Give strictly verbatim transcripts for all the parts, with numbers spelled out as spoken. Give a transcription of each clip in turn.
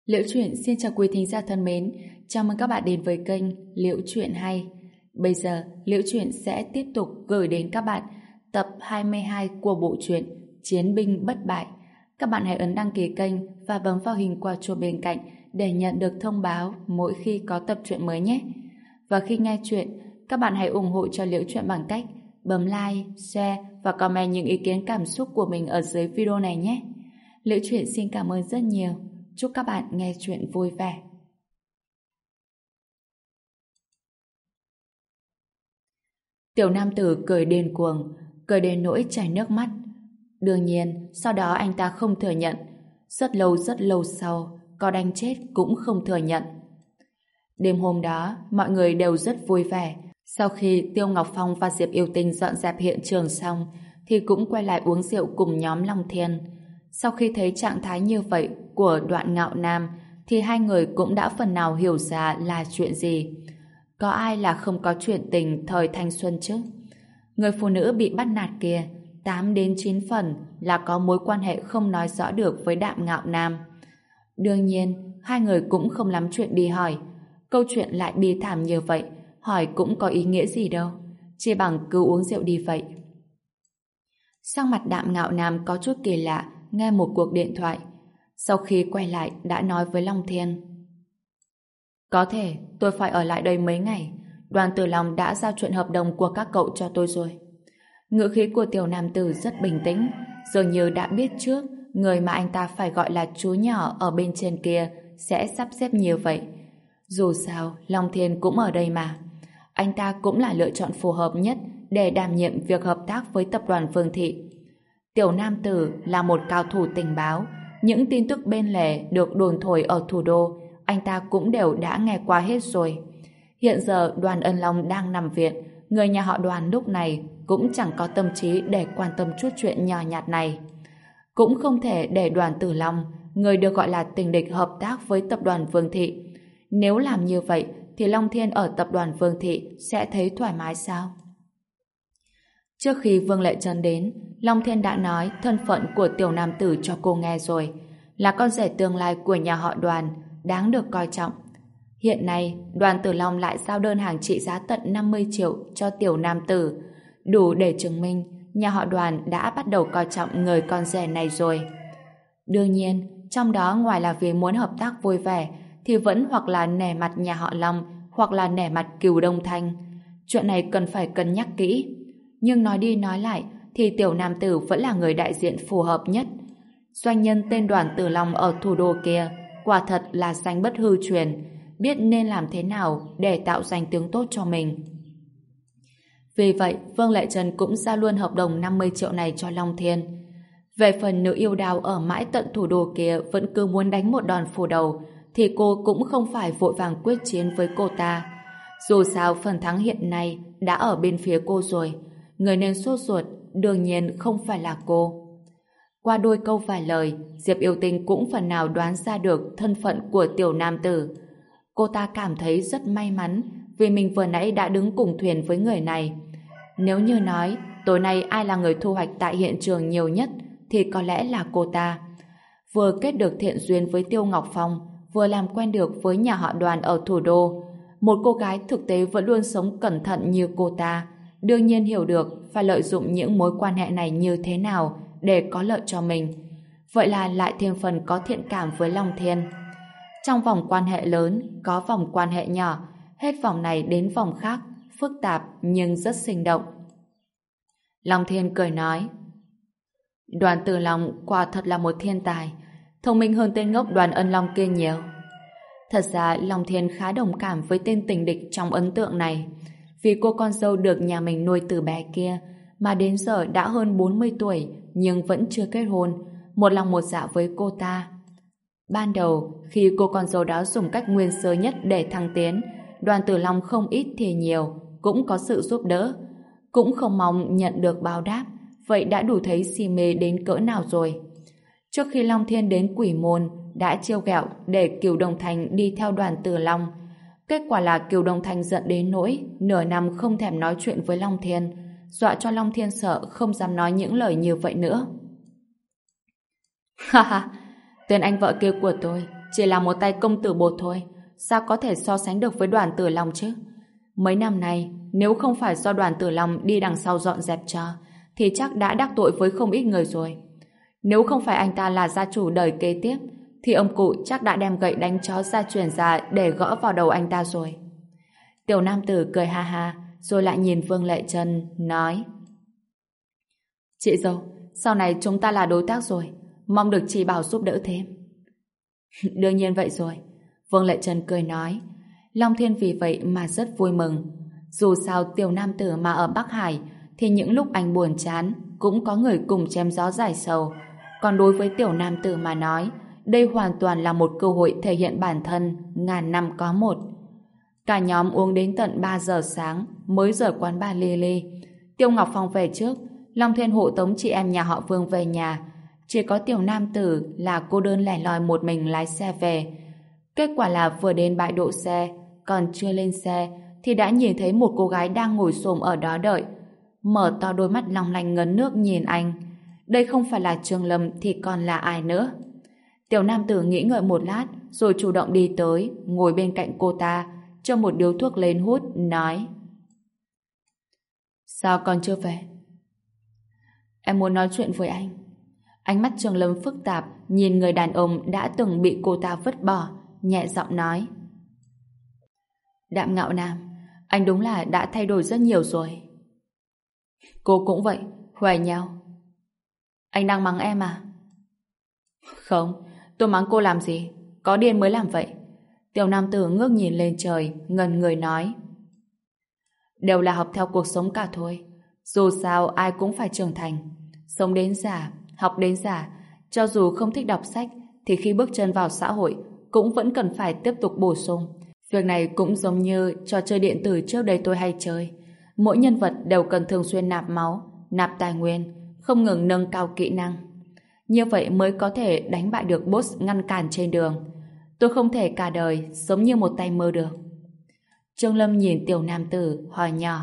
Liễu Chuyện xin chào quý thính giả thân mến, chào mừng các bạn đến với kênh Liễu Chuyện Hay. Bây giờ, Liễu Chuyện sẽ tiếp tục gửi đến các bạn tập hai mươi hai của bộ truyện Chiến binh bất bại. Các bạn hãy ấn đăng ký kênh và bấm vào hình quả chuông bên cạnh để nhận được thông báo mỗi khi có tập truyện mới nhé. Và khi nghe chuyện, các bạn hãy ủng hộ cho Liễu Chuyện bằng cách bấm like, share và comment những ý kiến cảm xúc của mình ở dưới video này nhé. Liễu Chuyện xin cảm ơn rất nhiều. Chúc các bạn nghe chuyện vui vẻ. Tiểu nam tử cười điên cuồng, cười đến nỗi chảy nước mắt. Đương nhiên, sau đó anh ta không thừa nhận. Rất lâu rất lâu sau, có đánh chết cũng không thừa nhận. Đêm hôm đó, mọi người đều rất vui vẻ. Sau khi Tiêu Ngọc Phong và Diệp Yêu Tinh dọn dẹp hiện trường xong, thì cũng quay lại uống rượu cùng nhóm Long Thiên. Sau khi thấy trạng thái như vậy của Đoạn Ngạo Nam, thì hai người cũng đã phần nào hiểu ra là chuyện gì. Có ai là không có chuyện tình thời thanh xuân chứ? Người phụ nữ bị bắt nạt kia, tám đến chín phần là có mối quan hệ không nói rõ được với Đạm Ngạo Nam. Đương nhiên, hai người cũng không lắm chuyện đi hỏi. Câu chuyện lại bi thảm như vậy, hỏi cũng có ý nghĩa gì đâu. Chỉ bằng cứ uống rượu đi vậy. Sắc mặt Đạm Ngạo Nam có chút kỳ lạ, nghe một cuộc điện thoại. Sau khi quay lại đã nói với Long Thiên: có thể tôi phải ở lại đây mấy ngày. Đoàn Tử Long đã giao chuyện hợp đồng của các cậu cho tôi rồi. Ngữ khí của tiểu nam tử rất bình tĩnh, dường như đã biết trước người mà anh ta phải gọi là chú nhỏ ở bên trên kia sẽ sắp xếp như vậy. Dù sao Long Thiên cũng ở đây mà. Anh ta cũng là lựa chọn phù hợp nhất để đảm nhiệm việc hợp tác với tập đoàn Vương Thị. Tiểu nam tử là một cao thủ tình báo. Những tin tức bên lề được đồn thổi ở thủ đô, anh ta cũng đều đã nghe qua hết rồi. Hiện giờ Đoàn Ân Long đang nằm viện, người nhà họ Đoàn lúc này cũng chẳng có tâm trí để quan tâm chút chuyện nhỏ nhặt này. Cũng không thể để Đoàn Tử Long, người được gọi là tình địch, hợp tác với tập đoàn Vương Thị. Nếu làm như vậy thì Long Thiên ở tập đoàn Vương Thị sẽ thấy thoải mái sao? Trước khi Vương Lệ Trân đến, Long Thiên đã nói thân phận của tiểu nam tử cho cô nghe rồi, là con rể tương lai của nhà họ Đoàn, đáng được coi trọng. Hiện nay, Đoàn Tử Long lại giao đơn hàng trị giá tận năm mươi triệu cho tiểu nam tử, đủ để chứng minh nhà họ Đoàn đã bắt đầu coi trọng người con rể này rồi. Đương nhiên, trong đó ngoài là vì muốn hợp tác vui vẻ, thì vẫn hoặc là nể mặt nhà họ Long, hoặc là nể mặt Cửu Đông Thanh. Chuyện này cần phải cân nhắc kỹ. Nhưng nói đi nói lại, thì tiểu nam tử vẫn là người đại diện phù hợp nhất. Doanh nhân tên Đoàn Tử Long ở thủ đô kia quả thật là danh bất hư truyền, biết nên làm thế nào để tạo danh tiếng tốt cho mình. Vì vậy, Vương Lệ Trân cũng ra luôn hợp đồng năm mươi triệu này cho Long Thiên. Về phần nữ yêu đào ở mãi tận thủ đô kia vẫn cứ muốn đánh một đòn phủ đầu, thì cô cũng không phải vội vàng quyết chiến với cô ta. Dù sao phần thắng hiện nay đã ở bên phía cô rồi, người nên sốt ruột đương nhiên không phải là cô. Qua đôi câu vài lời, Diệp Yêu Tinh cũng phần nào đoán ra được thân phận của tiểu nam tử. Cô ta cảm thấy rất may mắn vì mình vừa nãy đã đứng cùng thuyền với người này. Nếu như nói tối nay ai là người thu hoạch tại hiện trường nhiều nhất thì có lẽ là cô ta. Vừa kết được thiện duyên với Tiêu Ngọc Phong, vừa làm quen được với nhà họ Đoàn ở thủ đô. Một cô gái thực tế vẫn luôn sống cẩn thận như cô ta, đương nhiên hiểu được phải lợi dụng những mối quan hệ này như thế nào để có lợi cho mình. Vậy là lại thêm phần có thiện cảm với Long Thiên. Trong vòng quan hệ lớn có vòng quan hệ nhỏ, hết vòng này đến vòng khác, phức tạp nhưng rất sinh động. Long Thiên cười nói: Đoàn Tử Long quả thật là một thiên tài, thông minh hơn tên ngốc Đoàn Ân Long kia nhiều. Thật ra Long Thiên khá đồng cảm với tên tình địch trong ấn tượng này, vì cô con dâu được nhà mình nuôi từ bé kia mà đến giờ đã hơn bốn mươi tuổi nhưng vẫn chưa kết hôn, một lòng một dạ với cô ta. Ban đầu, khi cô con dâu đó dùng cách nguyên sơ nhất để thăng tiến, Đoàn Tử Long không ít thì nhiều cũng có sự giúp đỡ, cũng không mong nhận được báo đáp, vậy đã đủ thấy si mê đến cỡ nào rồi. Trước khi Long Thiên đến Quỷ Môn, đã trêu ghẹo để Cửu Đông Thanh đi theo Đoàn Tử Long. Kết quả là Cửu Đông Thanh giận đến nỗi nửa năm không thèm nói chuyện với Long Thiên, dọa cho Long Thiên sợ không dám nói những lời như vậy nữa. Ha ha, tên anh vợ kia của tôi chỉ là một tay công tử bột thôi, sao có thể so sánh được với Đoàn Tử Long chứ? Mấy năm nay, nếu không phải do Đoàn Tử Long đi đằng sau dọn dẹp cho, thì chắc đã đắc tội với không ít người rồi. Nếu không phải anh ta là gia chủ đời kế tiếp, thì ông cụ chắc đã đem gậy đánh chó gia truyền ra để gõ vào đầu anh ta rồi. Tiểu nam tử cười ha ha, rồi lại nhìn Vương Lệ Trân, nói: Chị dâu, sau này chúng ta là đối tác rồi, mong được chị bảo giúp đỡ thêm. Đương nhiên vậy rồi, Vương Lệ Trân cười nói. Long Thiên vì vậy mà rất vui mừng. Dù sao tiểu nam tử mà ở Bắc Hải thì những lúc anh buồn chán cũng có người cùng chém gió giải sầu. Còn đối với tiểu nam tử mà nói, đây hoàn toàn là một cơ hội thể hiện bản thân ngàn năm có một. Cả nhóm uống đến tận ba giờ sáng mới rời quán bar ly ly. Tiêu Ngọc Phong về trước, Long Thiên hộ tống chị em nhà họ Vương về nhà. Chỉ có tiểu nam tử là cô đơn lẻ loi một mình lái xe về. Kết quả là vừa đến bãi đỗ xe, còn chưa lên xe thì đã nhìn thấy một cô gái đang ngồi xổm ở đó đợi. Mở to đôi mắt long lanh ngấn nước nhìn anh. Đây không phải là Trương Lâm thì còn là ai nữa? Tiểu nam tử nghĩ ngợi một lát rồi chủ động đi tới, ngồi bên cạnh cô ta, cho một điếu thuốc lên hút, nói: Sao còn chưa về? Em muốn nói chuyện với anh. Ánh mắt Trương Lâm phức tạp nhìn người đàn ông đã từng bị cô ta vứt bỏ, nhẹ giọng nói: Đạm Ngạo Nam, anh đúng là đã thay đổi rất nhiều rồi. Cô cũng vậy, huề nhau. Anh đang mắng em à? Không, tôi mắng cô làm gì? Có điên mới làm vậy. Tiểu nam tử ngước nhìn lên trời, ngần người nói: Đều là học theo cuộc sống cả thôi. Dù sao ai cũng phải trưởng thành. Sống đến già, học đến già. Cho dù không thích đọc sách, thì khi bước chân vào xã hội cũng vẫn cần phải tiếp tục bổ sung. Việc này cũng giống như trò chơi điện tử trước đây tôi hay chơi. Mỗi nhân vật đều cần thường xuyên nạp máu, nạp tài nguyên, không ngừng nâng cao kỹ năng. Như vậy mới có thể đánh bại được boss ngăn cản trên đường. Tôi không thể cả đời sống như một tay mơ được. Trương Lâm nhìn tiểu nam tử, hỏi nhỏ: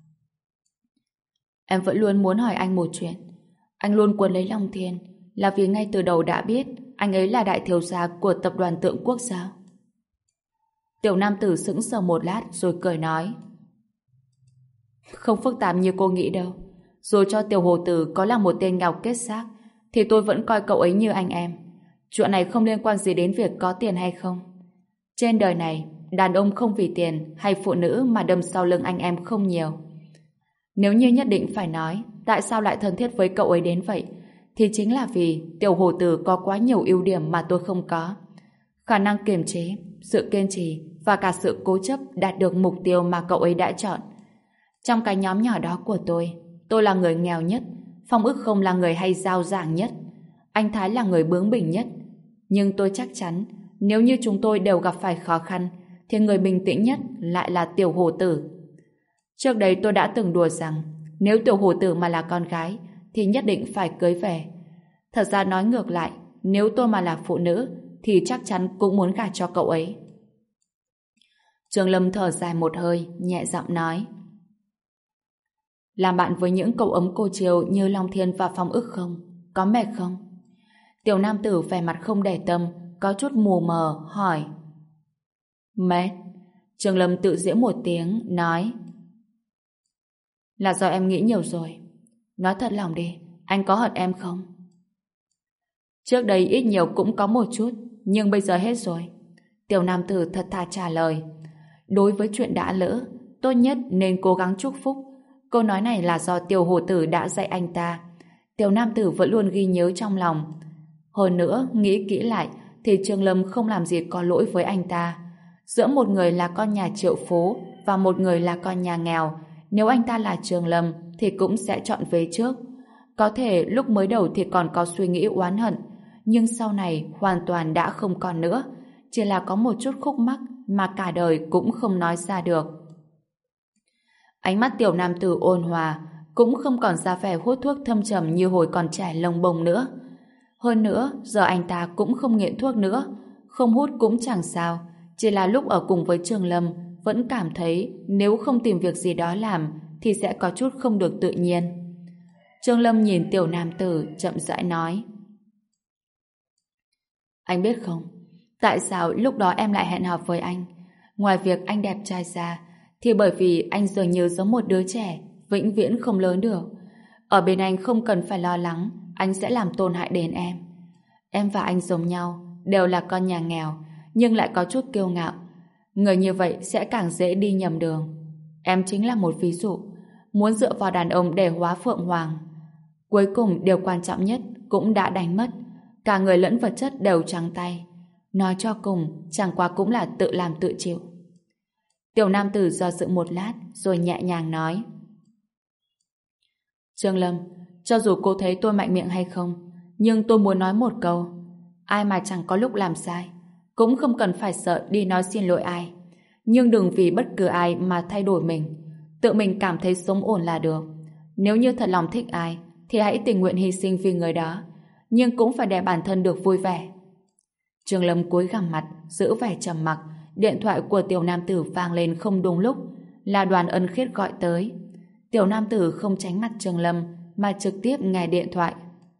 Em vẫn luôn muốn hỏi anh một chuyện. Anh luôn cuốn lấy Long Thiên là vì ngay từ đầu đã biết anh ấy là đại thiếu gia của tập đoàn Tượng Quốc sao? Tiểu nam tử sững sờ một lát rồi cười nói: Không phức tạp như cô nghĩ đâu. Dù cho tiểu hồ tử có là một tên ngọc kết xác thì tôi vẫn coi cậu ấy như anh em. Chuyện này không liên quan gì đến việc có tiền hay không. Trên đời này, đàn ông không vì tiền hay phụ nữ mà đâm sau lưng anh em không nhiều. Nếu như nhất định phải nói tại sao lại thân thiết với cậu ấy đến vậy, thì chính là vì tiểu hồ tử có quá nhiều ưu điểm mà tôi không có. Khả năng kiềm chế, sự kiên trì và cả sự cố chấp đạt được mục tiêu mà cậu ấy đã chọn. Trong cái nhóm nhỏ đó của tôi, tôi là người nghèo nhất, Phong Ức không là người hay giao giảng nhất, anh Thái là người bướng bỉnh nhất. Nhưng tôi chắc chắn nếu như chúng tôi đều gặp phải khó khăn thì người bình tĩnh nhất lại là tiểu hồ tử. Trước đây tôi đã từng đùa rằng nếu tiểu hồ tử mà là con gái thì nhất định phải cưới về. Thật ra nói ngược lại, nếu tôi mà là phụ nữ thì chắc chắn cũng muốn gả cho cậu ấy. Trương Lâm thở dài một hơi, nhẹ giọng nói: Làm bạn với những cậu ấm cô chiều như Long Thiên và Phong Ức không? Có mệt không? Tiểu nam tử vẻ mặt không để tâm, có chút mù mờ, hỏi. Mệt. Trương Lâm tự giễu một tiếng, nói: Là do em nghĩ nhiều rồi. Nói thật lòng đi, anh có hận em không? Trước đây ít nhiều cũng có một chút, nhưng bây giờ hết rồi. Tiểu nam tử thật thà trả lời. Đối với chuyện đã lỡ, tốt nhất nên cố gắng chúc phúc. Câu nói này là do tiểu hồ tử đã dạy anh ta. Tiểu nam tử vẫn luôn ghi nhớ trong lòng. Hơn nữa, nghĩ kỹ lại thì Trương Lâm không làm gì có lỗi với anh ta. Giữa một người là con nhà triệu phú và một người là con nhà nghèo, nếu anh ta là Trương Lâm thì cũng sẽ chọn về trước. Có thể lúc mới đầu thì còn có suy nghĩ oán hận, nhưng sau này hoàn toàn đã không còn nữa. Chỉ là có một chút khúc mắc mà cả đời cũng không nói ra được. Ánh mắt tiểu nam tử ôn hòa, cũng không còn ra vẻ hút thuốc thâm trầm như hồi còn trẻ lông bông nữa. Hơn nữa, giờ anh ta cũng không nghiện thuốc nữa, không hút cũng chẳng sao, chỉ là lúc ở cùng với Trương Lâm vẫn cảm thấy nếu không tìm việc gì đó làm thì sẽ có chút không được tự nhiên. Trương Lâm nhìn tiểu nam tử chậm rãi nói: Anh biết không, Tại sao lúc đó em lại hẹn hò với anh? Ngoài việc anh đẹp trai ra, thì bởi vì anh dường như giống một đứa trẻ, vĩnh viễn không lớn được. Ở bên anh không cần phải lo lắng, anh sẽ làm tổn hại đến em. Em và anh giống nhau, đều là con nhà nghèo, nhưng lại có chút kiêu ngạo. Người như vậy sẽ càng dễ đi nhầm đường. Em chính là một ví dụ, muốn dựa vào đàn ông để hóa phượng hoàng. Cuối cùng điều quan trọng nhất cũng đã đánh mất, cả người lẫn vật chất đều trắng tay. Nói cho cùng, chẳng qua cũng là tự làm tự chịu. Tiểu nam tử do dự một lát, rồi nhẹ nhàng nói. Trương Lâm, cho dù cô thấy tôi mạnh miệng hay không, nhưng tôi muốn nói một câu. Ai mà chẳng có lúc làm sai, cũng không cần phải sợ đi nói xin lỗi ai. Nhưng đừng vì bất cứ ai mà thay đổi mình. Tự mình cảm thấy sống ổn là được. Nếu như thật lòng thích ai, thì hãy tình nguyện hy sinh vì người đó. Nhưng cũng phải để bản thân được vui vẻ. Trương Lâm cúi gằm mặt, giữ vẻ trầm mặc. Điện thoại của tiểu nam tử vang lên không đúng lúc, là Đoàn Ân Khiết gọi tới. Tiểu nam tử không tránh mặt Trương Lâm, mà trực tiếp nghe điện thoại.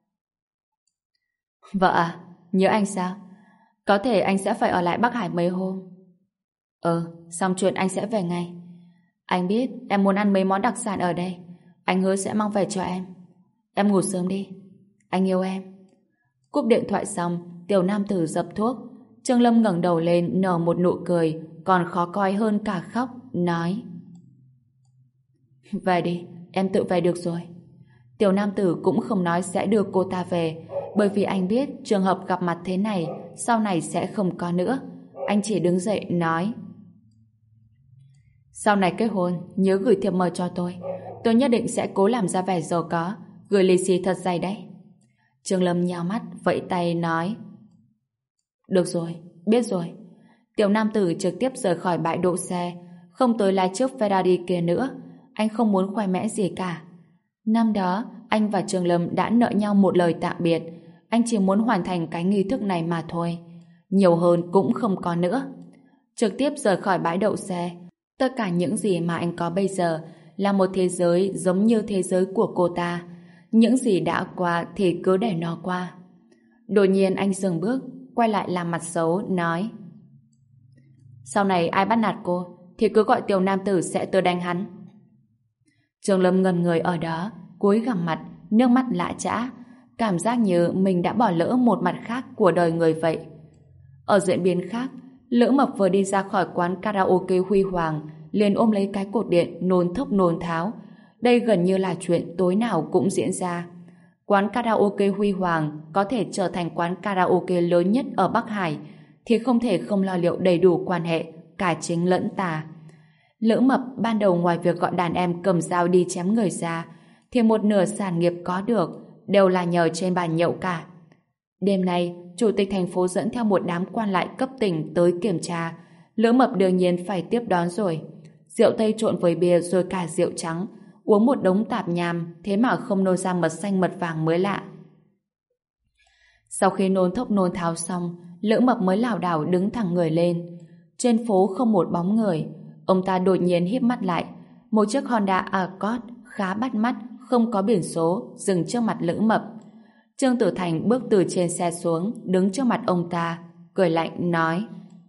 Vợ à, nhớ anh sao? Có thể anh sẽ phải ở lại Bắc Hải mấy hôm. Ừ, xong chuyện anh sẽ về ngay. Anh biết em muốn ăn mấy món đặc sản ở đây, anh hứa sẽ mang về cho em. Em ngủ sớm đi, anh yêu em. Cúp điện thoại xong, tiểu nam tử dập thuốc. Trương Lâm ngẩng đầu lên nở một nụ cười còn khó coi hơn cả khóc, nói: Về đi, em tự về được rồi. Tiểu nam tử cũng không nói sẽ đưa cô ta về, bởi vì anh biết trường hợp gặp mặt thế này sau này sẽ không có nữa. Anh chỉ đứng dậy nói: Sau này kết hôn, nhớ gửi thiệp mời cho tôi. Tôi nhất định sẽ cố làm ra vẻ giàu có, gửi lì xì thật dày đấy. Trương Lâm nhào mắt, vẫy tay nói: Được rồi, biết rồi. Tiểu nam tử trực tiếp rời khỏi bãi đỗ xe, không tới lái chiếc Ferrari kia nữa. Anh không muốn khoe mẽ gì cả. Năm đó, anh và Trương Lâm đã nợ nhau một lời tạm biệt. Anh chỉ muốn hoàn thành cái nghi thức này mà thôi. Nhiều hơn cũng không có nữa. Trực tiếp rời khỏi bãi đậu xe. Tất cả những gì mà anh có bây giờ là một thế giới giống như thế giới của cô ta. Những gì đã qua thì cứ để nó qua. Đột nhiên anh dừng bước, quay lại làm mặt xấu, nói: Sau này ai bắt nạt cô thì cứ gọi tiểu nam tử sẽ tới đánh hắn. Trương Lâm ngẩn người ở đó, cúi gằm mặt, nước mắt lã chã, cảm giác như mình đã bỏ lỡ một mặt khác của đời người vậy. Ở diễn biến khác, Lữ Mập vừa đi ra khỏi quán karaoke huy hoàng, liền ôm lấy cái cột điện nôn thốc nôn tháo. Đây gần như là chuyện tối nào cũng diễn ra. Quán karaoke huy hoàng có thể trở thành quán karaoke lớn nhất ở Bắc Hải, thì không thể không lo liệu đầy đủ quan hệ, cả chính lẫn tà. Lữ Mập ban đầu ngoài việc gọi đàn em cầm dao đi chém người ra, thì một nửa sản nghiệp có được đều là nhờ trên bàn nhậu cả. Đêm nay, chủ tịch thành phố dẫn theo một đám quan lại cấp tỉnh tới kiểm tra. Lữ Mập đương nhiên phải tiếp đón rồi. Rượu tây trộn với bia rồi cả rượu trắng, uống một đống tạp nham, thế mà không nôn ra mật xanh mật vàng mới lạ. Sau khi nôn thốc nôn tháo xong, Lữ Mập mới lảo đảo đứng thẳng người lên. Trên phố không một bóng người. Ông ta đột nhiên híp mắt lại. Một chiếc Honda Accord khá bắt mắt, không có biển số, dừng trước mặt Lữ Mập. Trương Tử Thành bước từ trên xe xuống, đứng trước mặt ông ta, cười lạnh nói: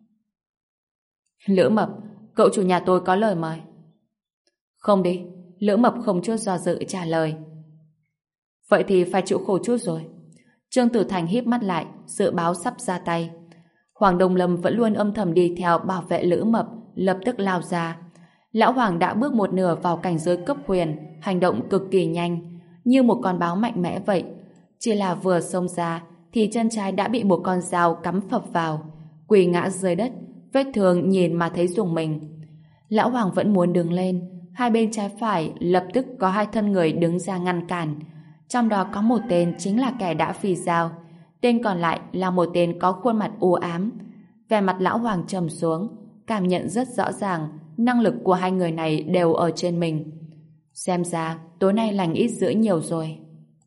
Lữ Mập, cậu chủ nhà tôi có lời mời. Không đi. Lữ Mập không chút do dự trả lời. Vậy thì phải chịu khổ chút rồi. Trương Tử Thành híp mắt lại, dự báo sắp ra tay. Hoàng Đông Lâm vẫn luôn âm thầm đi theo bảo vệ Lữ Mập, lập tức lao ra. Lão Hoàng đã bước một nửa vào cảnh giới cấp huyền, hành động cực kỳ nhanh, như một con báo mạnh mẽ vậy. Chỉ là vừa xông ra, thì chân trái đã bị một con dao cắm phập vào, quỳ ngã dưới đất, vết thương nhìn mà thấy rùng mình. Lão Hoàng vẫn muốn đứng lên, hai bên trái phải lập tức có hai thân người đứng ra ngăn cản. Trong đó có một tên chính là kẻ đã phì dao, tên còn lại là một tên có khuôn mặt u ám. Vẻ mặt Lão Hoàng trầm xuống, cảm nhận rất rõ ràng năng lực của hai người này đều ở trên mình. Xem ra tối nay lành ít dữ nhiều rồi.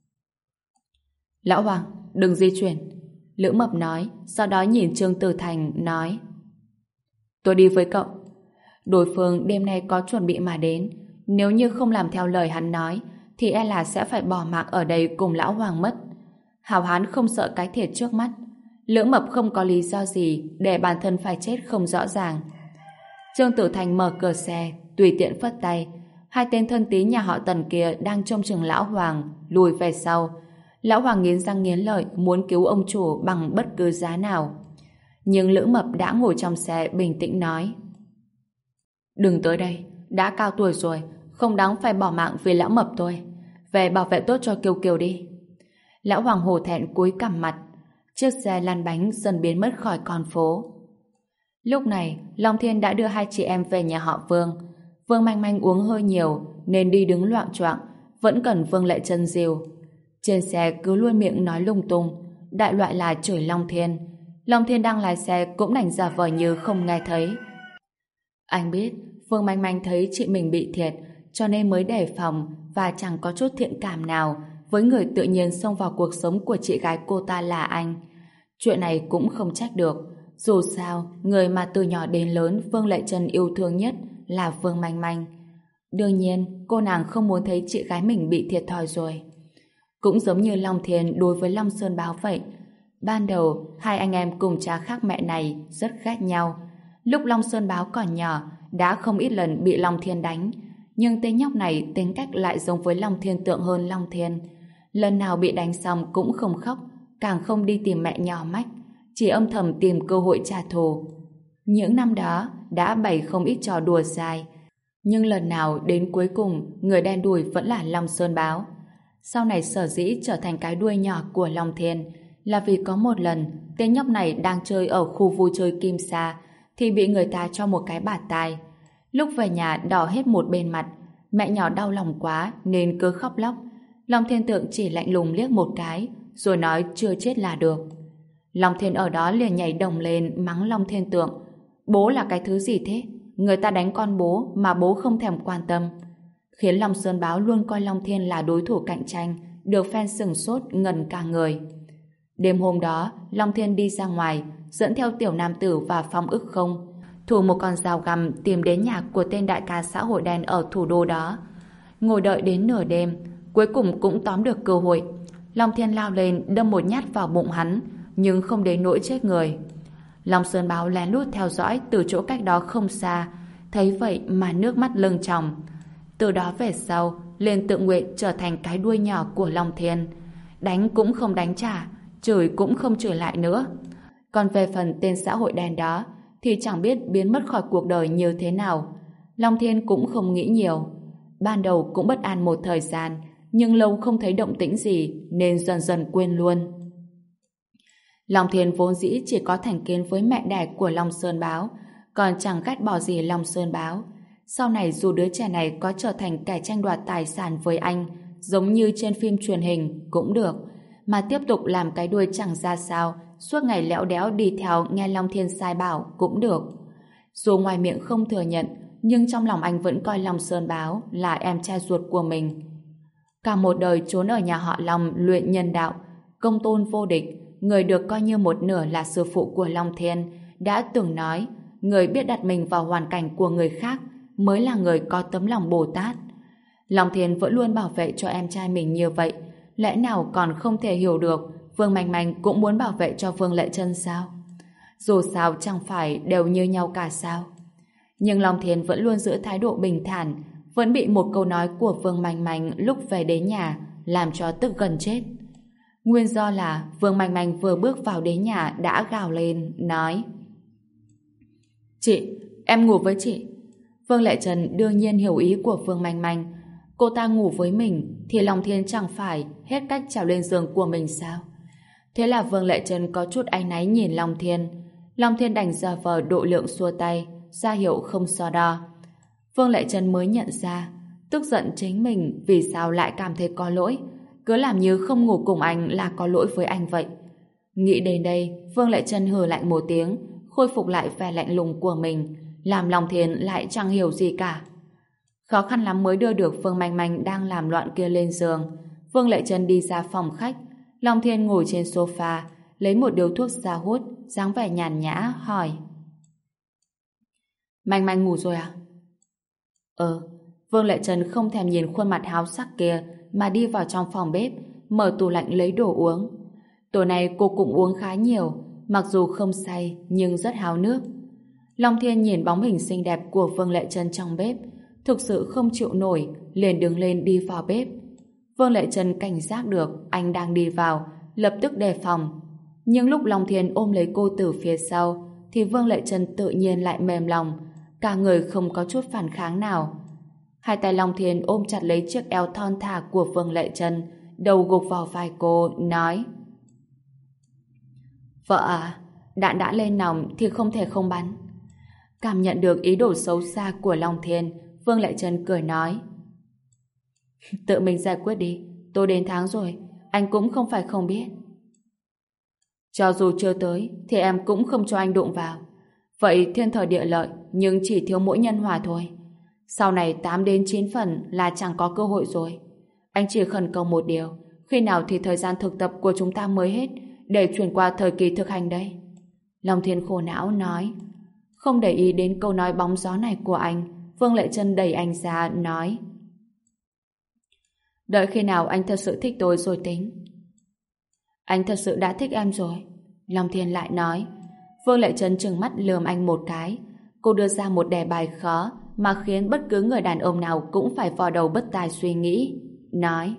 Lão Hoàng, đừng di chuyển. Lữ Mập nói, sau đó nhìn Trương Tử Thành nói: Tôi đi với cậu. Đối phương đêm nay có chuẩn bị mà đến, nếu như không làm theo lời hắn nói thì e là sẽ phải bỏ mạng ở đây cùng Lão Hoàng mất. Hào hán không sợ cái thiệt trước mắt. Lưỡng Mập không có lý do gì để bản thân phải chết không rõ ràng. Trương Tử Thành mở cửa xe, tùy tiện phất tay. Hai tên thân tín nhà họ Tần kia đang trông chừng Lão Hoàng, lùi về sau. Lão Hoàng nghiến răng nghiến lợi muốn cứu ông chủ bằng bất cứ giá nào. Nhưng Lữ Mập đã ngồi trong xe bình tĩnh nói: đừng tới đây, đã cao tuổi rồi, không đáng phải bỏ mạng vì Lão Mập tôi. Về bảo vệ tốt cho Kiều Kiều đi. Lão Hoàng hổ thẹn cúi cằm mặt. Chiếc xe lăn bánh dần biến mất khỏi con phố. Lúc này, Long Thiên đã đưa hai chị em về nhà họ Vương. Vương Manh Manh uống hơi nhiều nên đi đứng loạng choạng, vẫn cần Vương Lệ Trân dìu. Trên xe cứ luôn miệng nói lung tung, đại loại là chửi Long Thiên. Long Thiên đang lái xe cũng đành giả vờ như không nghe thấy. Anh biết Vương Manh Manh thấy chị mình bị thiệt cho nên mới đề phòng và chẳng có chút thiện cảm nào với người tự nhiên xông vào cuộc sống của chị gái cô ta là anh. Chuyện này cũng không trách được. Dù sao, người mà từ nhỏ đến lớn Vương Lệ Trân yêu thương nhất là Vương Manh Manh. Đương nhiên, cô nàng không muốn thấy chị gái mình bị thiệt thòi rồi. Cũng giống như Long Thiên đối với Long Sơn Báo vậy. Ban đầu, hai anh em cùng cha khác mẹ này rất ghét nhau. Lúc Long Sơn Báo còn nhỏ, đã không ít lần bị Long Thiên đánh. Nhưng tên nhóc này tính cách lại giống với Long Thiên Tượng hơn Long Thiên. Lần nào bị đánh xong cũng không khóc, càng không đi tìm mẹ nhỏ mách, chỉ âm thầm tìm cơ hội trả thù. Những năm đó đã bày không ít trò đùa dài, nhưng lần nào đến cuối cùng người đen đuổi vẫn là Long Sơn Báo. Sau này sở dĩ trở thành cái đuôi nhỏ của Long Thiên là vì có một lần tên nhóc này đang chơi ở khu vui chơi Kim Sa thì bị người ta cho một cái bạt tai. Lúc về nhà đỏ hết một bên mặt, mẹ nhỏ đau lòng quá nên cứ khóc lóc. Long Thiên Tượng chỉ lạnh lùng liếc một cái rồi nói chưa chết là được. Long Thiên ở đó liền nhảy đồng lên mắng Long Thiên Tượng: bố là cái thứ gì thế? Người ta đánh con bố mà bố không thèm quan tâm. Khiến Long Sơn Báo luôn coi Long Thiên là đối thủ cạnh tranh, được fan sửng sốt ngần cả người. Đêm hôm đó, Long Thiên đi ra ngoài, dẫn theo Tiểu Nam Tử và Phong Ức Không, thủ một con dao găm tìm đến nhà của tên đại ca xã hội đen ở thủ đô đó. Ngồi đợi đến nửa đêm, cuối cùng cũng tóm được cơ hội. Long Thiên lao lên đâm một nhát vào bụng hắn, nhưng không đến nỗi chết người. Long Sơn Báo lén lút theo dõi từ chỗ cách đó không xa, thấy vậy mà nước mắt lưng tròng. Từ đó về sau, liền tự nguyện trở thành cái đuôi nhỏ của Long Thiên. Đánh cũng không đánh trả, chửi cũng không chửi lại nữa. Còn về phần tên xã hội đen đó, thì chẳng biết biến mất khỏi cuộc đời như thế nào. Long Thiên cũng không nghĩ nhiều. Ban đầu cũng bất an một thời gian, nhưng lâu không thấy động tĩnh gì nên dần dần quên luôn. Long Thiên vốn dĩ chỉ có thành kiến với mẹ đẻ của Long Sơn Báo, còn chẳng ghét bỏ gì Long Sơn Báo. Sau này dù đứa trẻ này có trở thành kẻ tranh đoạt tài sản với anh, giống như trên phim truyền hình cũng được, mà tiếp tục làm cái đuôi chẳng ra sao, suốt ngày lẽo đẽo đi theo nghe Long Thiên sai bảo cũng được. Dù ngoài miệng không thừa nhận, nhưng trong lòng anh vẫn coi Long Sơn Báo là em trai ruột của mình. Cả một đời trốn ở nhà họ Long luyện nhân đạo, công tôn vô địch, người được coi như một nửa là sư phụ của Long Thiên, đã từng nói, người biết đặt mình vào hoàn cảnh của người khác mới là người có tấm lòng Bồ Tát. Long Thiên vẫn luôn bảo vệ cho em trai mình như vậy, lẽ nào còn không thể hiểu được Vương Manh Manh cũng muốn bảo vệ cho Vương Lệ Trân sao? Dù sao chẳng phải đều như nhau cả sao? Nhưng Long Thiên vẫn luôn giữ thái độ bình thản, vẫn bị một câu nói của Vương Manh Manh lúc về đến nhà làm cho tức gần chết. Nguyên do là Vương Manh Manh vừa bước vào đến nhà đã gào lên, nói: Chị, em ngủ với chị. Vương Lệ Trân đương nhiên hiểu ý của Vương Manh Manh. Cô ta ngủ với mình thì Long Thiên chẳng phải hết cách trèo lên giường của mình sao? Thế là Vương Lệ Trân có chút áy náy nhìn Long Thiên. Long Thiên đành giả vờ độ lượng xua tay, ra hiệu không so đo. Vương Lệ Trân mới nhận ra, tức giận chính mình vì sao lại cảm thấy có lỗi, cứ làm như không ngủ cùng anh là có lỗi với anh vậy. Nghĩ đến đây, Vương Lệ Trân hừ lạnh một tiếng, khôi phục lại vẻ lạnh lùng của mình, làm Long Thiên lại chẳng hiểu gì cả. Khó khăn lắm mới đưa được Vương Manh Manh đang làm loạn kia lên giường. Vương Lệ Trân đi ra phòng khách, Long Thiên ngồi trên sofa, lấy một điếu thuốc ra hút, dáng vẻ nhàn nhã, hỏi: Manh Manh ngủ rồi à? Ờ. Vương Lệ Trân không thèm nhìn khuôn mặt háo sắc kia mà đi vào trong phòng bếp, mở tủ lạnh lấy đồ uống. Tối nay cô cũng uống khá nhiều, mặc dù không say nhưng rất háo nước. Long Thiên nhìn bóng hình xinh đẹp của Vương Lệ Trân trong bếp, thực sự không chịu nổi, liền đứng lên đi vào bếp. Vương Lệ Trân cảnh giác được anh đang đi vào, lập tức đề phòng. Nhưng lúc Long Thiên ôm lấy cô từ phía sau, thì Vương Lệ Trân tự nhiên lại mềm lòng, cả người không có chút phản kháng nào. Hai tay Long Thiên ôm chặt lấy chiếc eo thon thả của Vương Lệ Trân, đầu gục vào vai cô, nói: Vợ à, đạn đã lên nòng thì không thể không bắn. Cảm nhận được ý đồ xấu xa của Long Thiên, Vương Lệ Trân cười nói: Tự mình giải quyết đi, tôi đến tháng rồi, anh cũng không phải không biết. Cho dù chưa tới, thì em cũng không cho anh đụng vào. Vậy thiên thời địa lợi, nhưng chỉ thiếu mỗi nhân hòa thôi. Sau này tám đến chín phần là chẳng có cơ hội rồi. Anh chỉ khẩn cầu một điều, khi nào thì thời gian thực tập của chúng ta mới hết, để chuyển qua thời kỳ thực hành đây. Long Thiên khổ não nói. Không để ý đến câu nói bóng gió này của anh, Vương Lệ Trân đẩy anh ra, nói: Đợi khi nào anh thật sự thích tôi rồi tính. Anh thật sự đã thích em rồi, Long Thiên lại nói. Vương Lệ Trân trừng mắt lườm anh một cái. Cô đưa ra một đề bài khó mà khiến bất cứ người đàn ông nào cũng phải vò đầu bứt tai suy nghĩ, nói: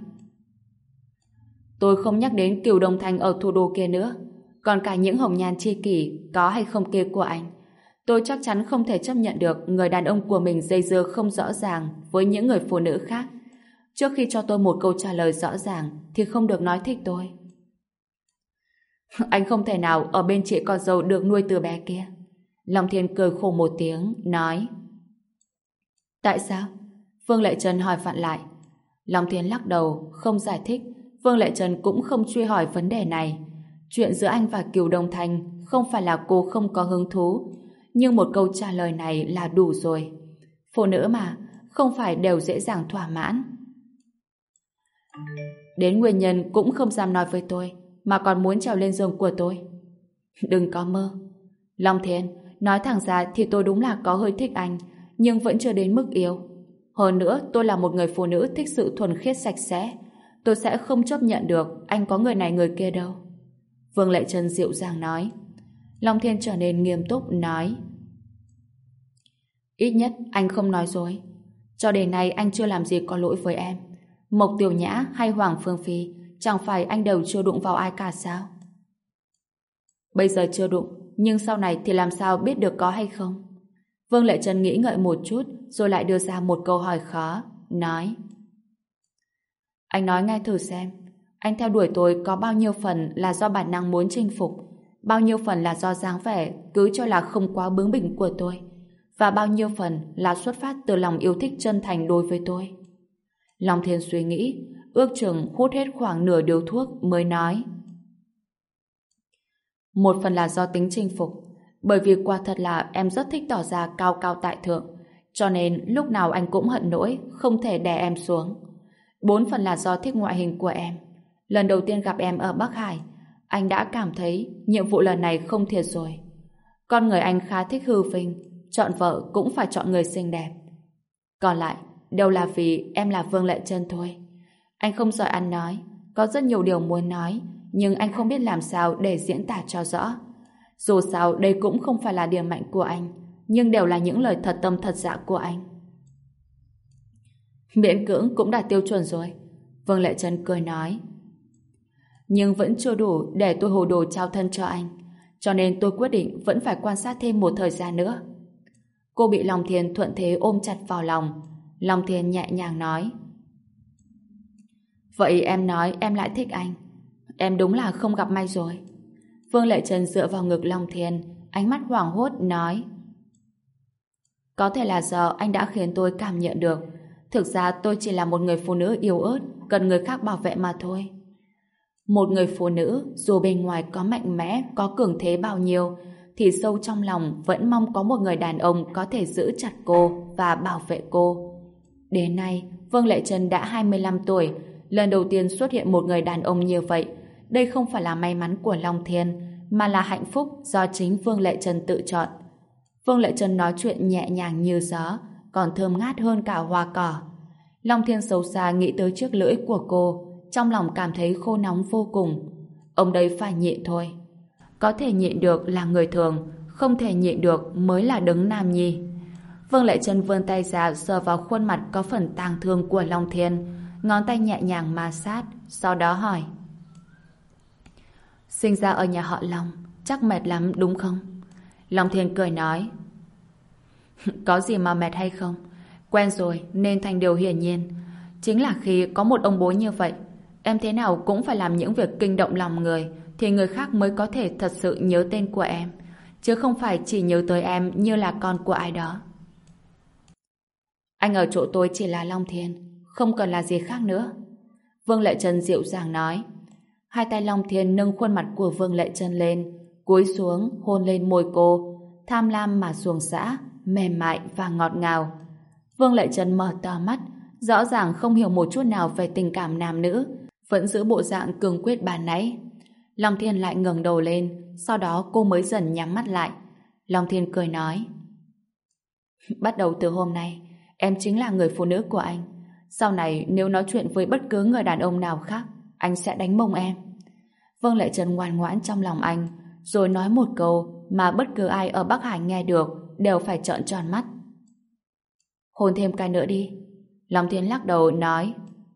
Tôi không nhắc đến Cửu Đồng Thành ở thủ đô kia nữa, còn cả những hồng nhan chi kỷ có hay không kia của anh. Tôi chắc chắn không thể chấp nhận được người đàn ông của mình dây dưa không rõ ràng với những người phụ nữ khác. Trước khi cho tôi một câu trả lời rõ ràng thì không được nói thích tôi. Anh không thể nào ở bên chị con dâu được nuôi từ bé kia. Long Thiên cười khổ một tiếng, nói: Tại sao? Vương Lệ Trân hỏi vặn lại. Long Thiên lắc đầu, không giải thích. Vương Lệ Trân cũng không truy hỏi vấn đề này. Chuyện giữa anh và Cửu Đồng Thành không phải là cô không có hứng thú, nhưng một câu trả lời này là đủ rồi. Phụ nữ mà, không phải đều dễ dàng thỏa mãn. Đến nguyên nhân cũng không dám nói với tôi, mà còn muốn trèo lên giường của tôi. Đừng có mơ. Long Thiên, nói thẳng ra thì tôi đúng là có hơi thích anh, nhưng vẫn chưa đến mức yêu. Hơn nữa, tôi là một người phụ nữ thích sự thuần khiết sạch sẽ. Tôi sẽ không chấp nhận được anh có người này người kia đâu. Vương Lệ Trân dịu dàng nói. Long Thiên trở nên nghiêm túc, nói: Ít nhất anh không nói dối. Cho đến nay anh chưa làm gì có lỗi với em. Mộc Tiểu Nhã hay Hoàng Phương Phi, chẳng phải anh đều chưa đụng vào ai cả sao? Bây giờ chưa đụng, nhưng sau này thì làm sao biết được có hay không? Vương Lệ Trân nghĩ ngợi một chút, rồi lại đưa ra một câu hỏi khó, nói: Anh nói nghe thử xem, anh theo đuổi tôi có bao nhiêu phần là do bản năng muốn chinh phục, bao nhiêu phần là do dáng vẻ cứ cho là không quá bướng bỉnh của tôi, và bao nhiêu phần là xuất phát từ lòng yêu thích chân thành đối với tôi? Long Thiên suy nghĩ, ước chừng hút hết khoảng nửa điếu thuốc mới nói: Một phần là do tính chinh phục, bởi vì quả thật là em rất thích tỏ ra cao cao tại thượng, cho nên lúc nào anh cũng hận nỗi không thể đè em xuống. Bốn phần là do thích ngoại hình của em. Lần đầu tiên gặp em ở Bắc Hải, anh đã cảm thấy nhiệm vụ lần này không thiệt rồi. Con người anh khá thích hư vinh, chọn vợ cũng phải chọn người xinh đẹp. Còn lại đều là vì em là Vương Lệ Trân thôi. Anh không giỏi ăn nói, có rất nhiều điều muốn nói, nhưng anh không biết làm sao để diễn tả cho rõ. Dù sao đây cũng không phải là điểm mạnh của anh, nhưng đều là những lời thật tâm thật dạ của anh. Miễn cưỡng cũng đạt tiêu chuẩn rồi, Vương Lệ Trân cười nói. Nhưng vẫn chưa đủ để tôi hồ đồ trao thân cho anh, cho nên tôi quyết định vẫn phải quan sát thêm một thời gian nữa. Cô bị Long Thiên thuận thế ôm chặt vào lòng. Long Thiên nhẹ nhàng nói: Vậy em nói em lại thích anh. Em đúng là không gặp may rồi. Vương Lệ Trân dựa vào ngực Long Thiên, ánh mắt hoảng hốt nói: Có thể là do anh đã khiến tôi cảm nhận được. Thực ra tôi chỉ là một người phụ nữ yếu ớt, cần người khác bảo vệ mà thôi. Một người phụ nữ, dù bên ngoài có mạnh mẽ, có cường thế bao nhiêu, thì sâu trong lòng vẫn mong có một người đàn ông có thể giữ chặt cô và bảo vệ cô. Đến nay, Vương Lệ Trân đã hai mươi lăm tuổi, lần đầu tiên xuất hiện một người đàn ông như vậy. Đây không phải là may mắn của Long Thiên, mà là hạnh phúc do chính Vương Lệ Trân tự chọn. Vương Lệ Trân nói chuyện nhẹ nhàng như gió, còn thơm ngát hơn cả hoa cỏ. Long Thiên xấu xa nghĩ tới chiếc lưỡi của cô, trong lòng cảm thấy khô nóng vô cùng. Ông đấy phải nhịn thôi. có thể nhịn được là người thường, không thể nhịn được mới là đấng nam nhi. Vương Lệ Trân vươn tay ra sờ vào khuôn mặt có phần tang thương của Long Thiên, ngón tay nhẹ nhàng ma sát, sau đó hỏi: sinh ra ở nhà họ Long, chắc mệt lắm đúng không? Long Thiên cười nói: có gì mà mệt hay không, quen rồi nên thành điều hiển nhiên. Chính là khi có một ông bố như vậy, em thế nào cũng phải làm những việc kinh động lòng người, thì người khác mới có thể thật sự nhớ tên của em, chứ không phải chỉ nhớ tới em như là con của ai đó. Anh ở chỗ tôi chỉ là Long Thiên, không cần là gì khác nữa. Vương Lệ Trân dịu dàng nói. Hai tay Long Thiên nâng khuôn mặt của Vương Lệ Trân lên, cúi xuống hôn lên môi cô, tham lam mà xuồng xã, mềm mại và ngọt ngào. Vương Lệ Trân mở to mắt, rõ ràng không hiểu một chút nào về tình cảm nam nữ, vẫn giữ bộ dạng cương quyết ban nãy. Long Thiên lại ngẩng đầu lên, sau đó cô mới dần nhắm mắt lại. Long Thiên cười nói: bắt đầu từ hôm nay, em chính là người phụ nữ của anh. Sau này nếu nói chuyện với bất cứ người đàn ông nào khác, anh sẽ đánh mông em. Vương Lệ Trân ngoan ngoãn trong lòng anh, rồi nói một câu mà bất cứ ai ở Bắc Hải nghe được đều phải trợn tròn mắt. Hôn thêm cái nữa đi. Long Thiên lắc đầu nói: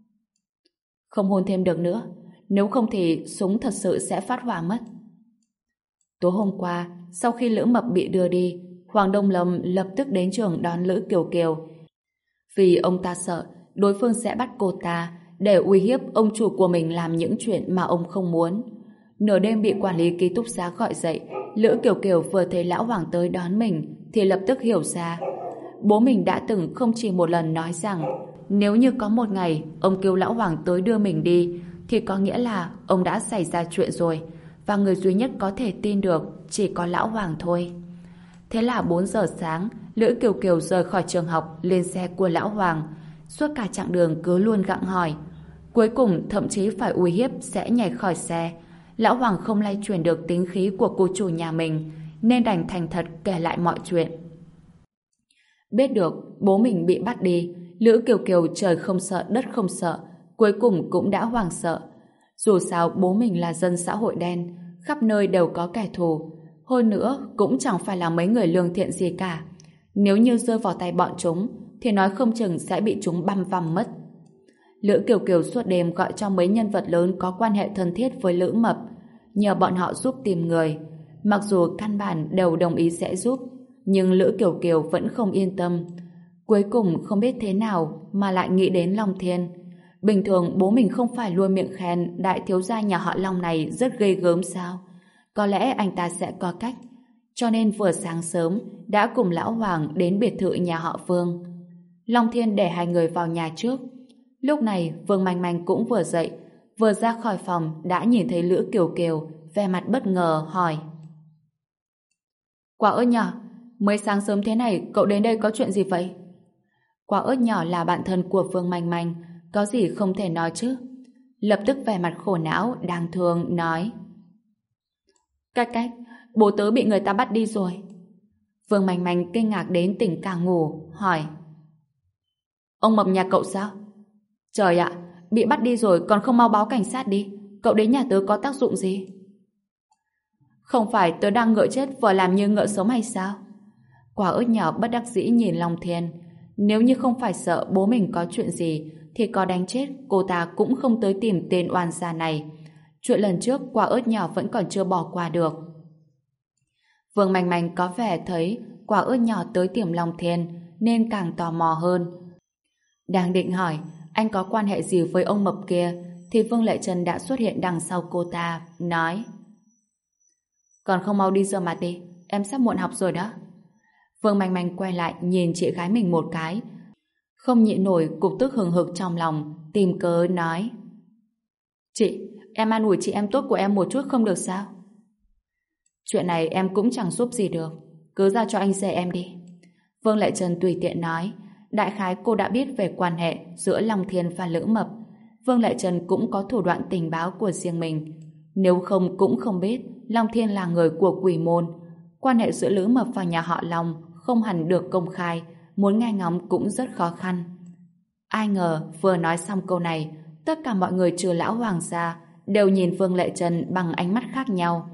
không hôn thêm được nữa, nếu không thì súng thật sự sẽ phát hỏa mất. Tối hôm qua, sau khi Lữ Mập bị đưa đi, Hoàng Đông Lâm lập tức đến trường đón Lữ Kiều Kiều. Vì ông ta sợ đối phương sẽ bắt cô ta để uy hiếp ông chủ của mình làm những chuyện mà ông không muốn. Nửa đêm bị quản lý ký túc xá gọi dậy, Lữ Kiều Kiều vừa thấy Lão Hoàng tới đón mình thì lập tức hiểu ra. Bố mình đã từng không chỉ một lần nói rằng nếu như có một ngày ông kêu Lão Hoàng tới đưa mình đi thì có nghĩa là ông đã xảy ra chuyện rồi, và người duy nhất có thể tin được chỉ có Lão Hoàng thôi. Thế là bốn giờ sáng, Lữ Kiều Kiều rời khỏi trường học lên xe của Lão Hoàng. Suốt cả chặng đường cứ luôn gặng hỏi. Cuối cùng thậm chí phải uy hiếp sẽ nhảy khỏi xe. Lão Hoàng không lay chuyển được tính khí của cô chủ nhà mình, nên đành thành thật kể lại mọi chuyện. Biết được bố mình bị bắt đi, Lữ Kiều Kiều trời không sợ đất không sợ, cuối cùng cũng đã hoảng sợ. Dù sao bố mình là dân xã hội đen, khắp nơi đều có kẻ thù. Hơn nữa cũng chẳng phải là mấy người lương thiện gì cả. Nếu như rơi vào tay bọn chúng thì nói không chừng sẽ bị chúng băm vằm mất. Lữ Kiều Kiều suốt đêm gọi cho mấy nhân vật lớn có quan hệ thân thiết với Lữ Mập, nhờ bọn họ giúp tìm người. Mặc dù căn bản đều đồng ý sẽ giúp, nhưng Lữ Kiều Kiều vẫn không yên tâm. Cuối cùng không biết thế nào mà lại nghĩ đến Long Thiên. Bình thường bố mình không phải luôn miệng khen đại thiếu gia nhà họ Long này rất ghê gớm sao? Có lẽ anh ta sẽ có cách. Cho nên vừa sáng sớm đã cùng Lão Hoàng đến biệt thự nhà họ Vương. Long Thiên để hai người vào nhà trước. Lúc này Vương Manh Manh cũng vừa dậy, vừa ra khỏi phòng đã nhìn thấy Lữ Kiều Kiều, vẻ mặt bất ngờ hỏi: Quả ớt nhỏ, mới sáng sớm thế này cậu đến đây có chuyện gì vậy? Quả ớt nhỏ là bạn thân của Vương Manh Manh, có gì không thể nói chứ. Lập tức vẻ mặt khổ não đáng thương nói: Cách cách, bố tớ bị người ta bắt đi rồi. Vương Manh Manh kinh ngạc đến tỉnh cả ngủ, hỏi: Ông Mập nhà cậu sao? Trời ạ, bị bắt đi rồi còn không mau báo cảnh sát đi. Cậu đến nhà tớ có tác dụng gì? Không phải tớ đang ngựa chết vừa làm như ngựa sống hay sao? Quả ớt nhỏ bất đắc dĩ nhìn Long Thiên. Nếu như không phải sợ bố mình có chuyện gì thì có đánh chết cô ta cũng không tới tìm tên oan gia này. Chuyện lần trước quả ớt nhỏ vẫn còn chưa bỏ qua được. Vương Manh Manh có vẻ thấy quả ớt nhỏ tới tìm Long Thiên nên càng tò mò hơn. Đang định hỏi anh có quan hệ gì với ông Mập kia thì Vương Lệ Trân đã xuất hiện đằng sau cô ta, nói: Còn không mau đi rửa mặt đi, em sắp muộn học rồi đó. Vương Manh Manh quay lại nhìn chị gái mình một cái, không nhịn nổi cục tức hừng hực trong lòng, tìm cớ nói: Chị, em an ủi chị em tốt của em một chút không được sao? Chuyện này em cũng chẳng giúp gì được, cứ ra cho anh rể em đi. Vương Lệ Trân tùy tiện nói. Đại khái cô đã biết về quan hệ giữa Long Thiên và Lữ Mập. Vương Lệ Trân cũng có thủ đoạn tình báo của riêng mình. Nếu không cũng không biết Long Thiên là người của Quỷ Môn. Quan hệ giữa Lữ Mập và nhà họ Long không hẳn được công khai, muốn nghe ngóng cũng rất khó khăn. Ai ngờ vừa nói xong câu này, tất cả mọi người trừ Lão Hoàng gia đều nhìn Vương Lệ Trân bằng ánh mắt khác nhau.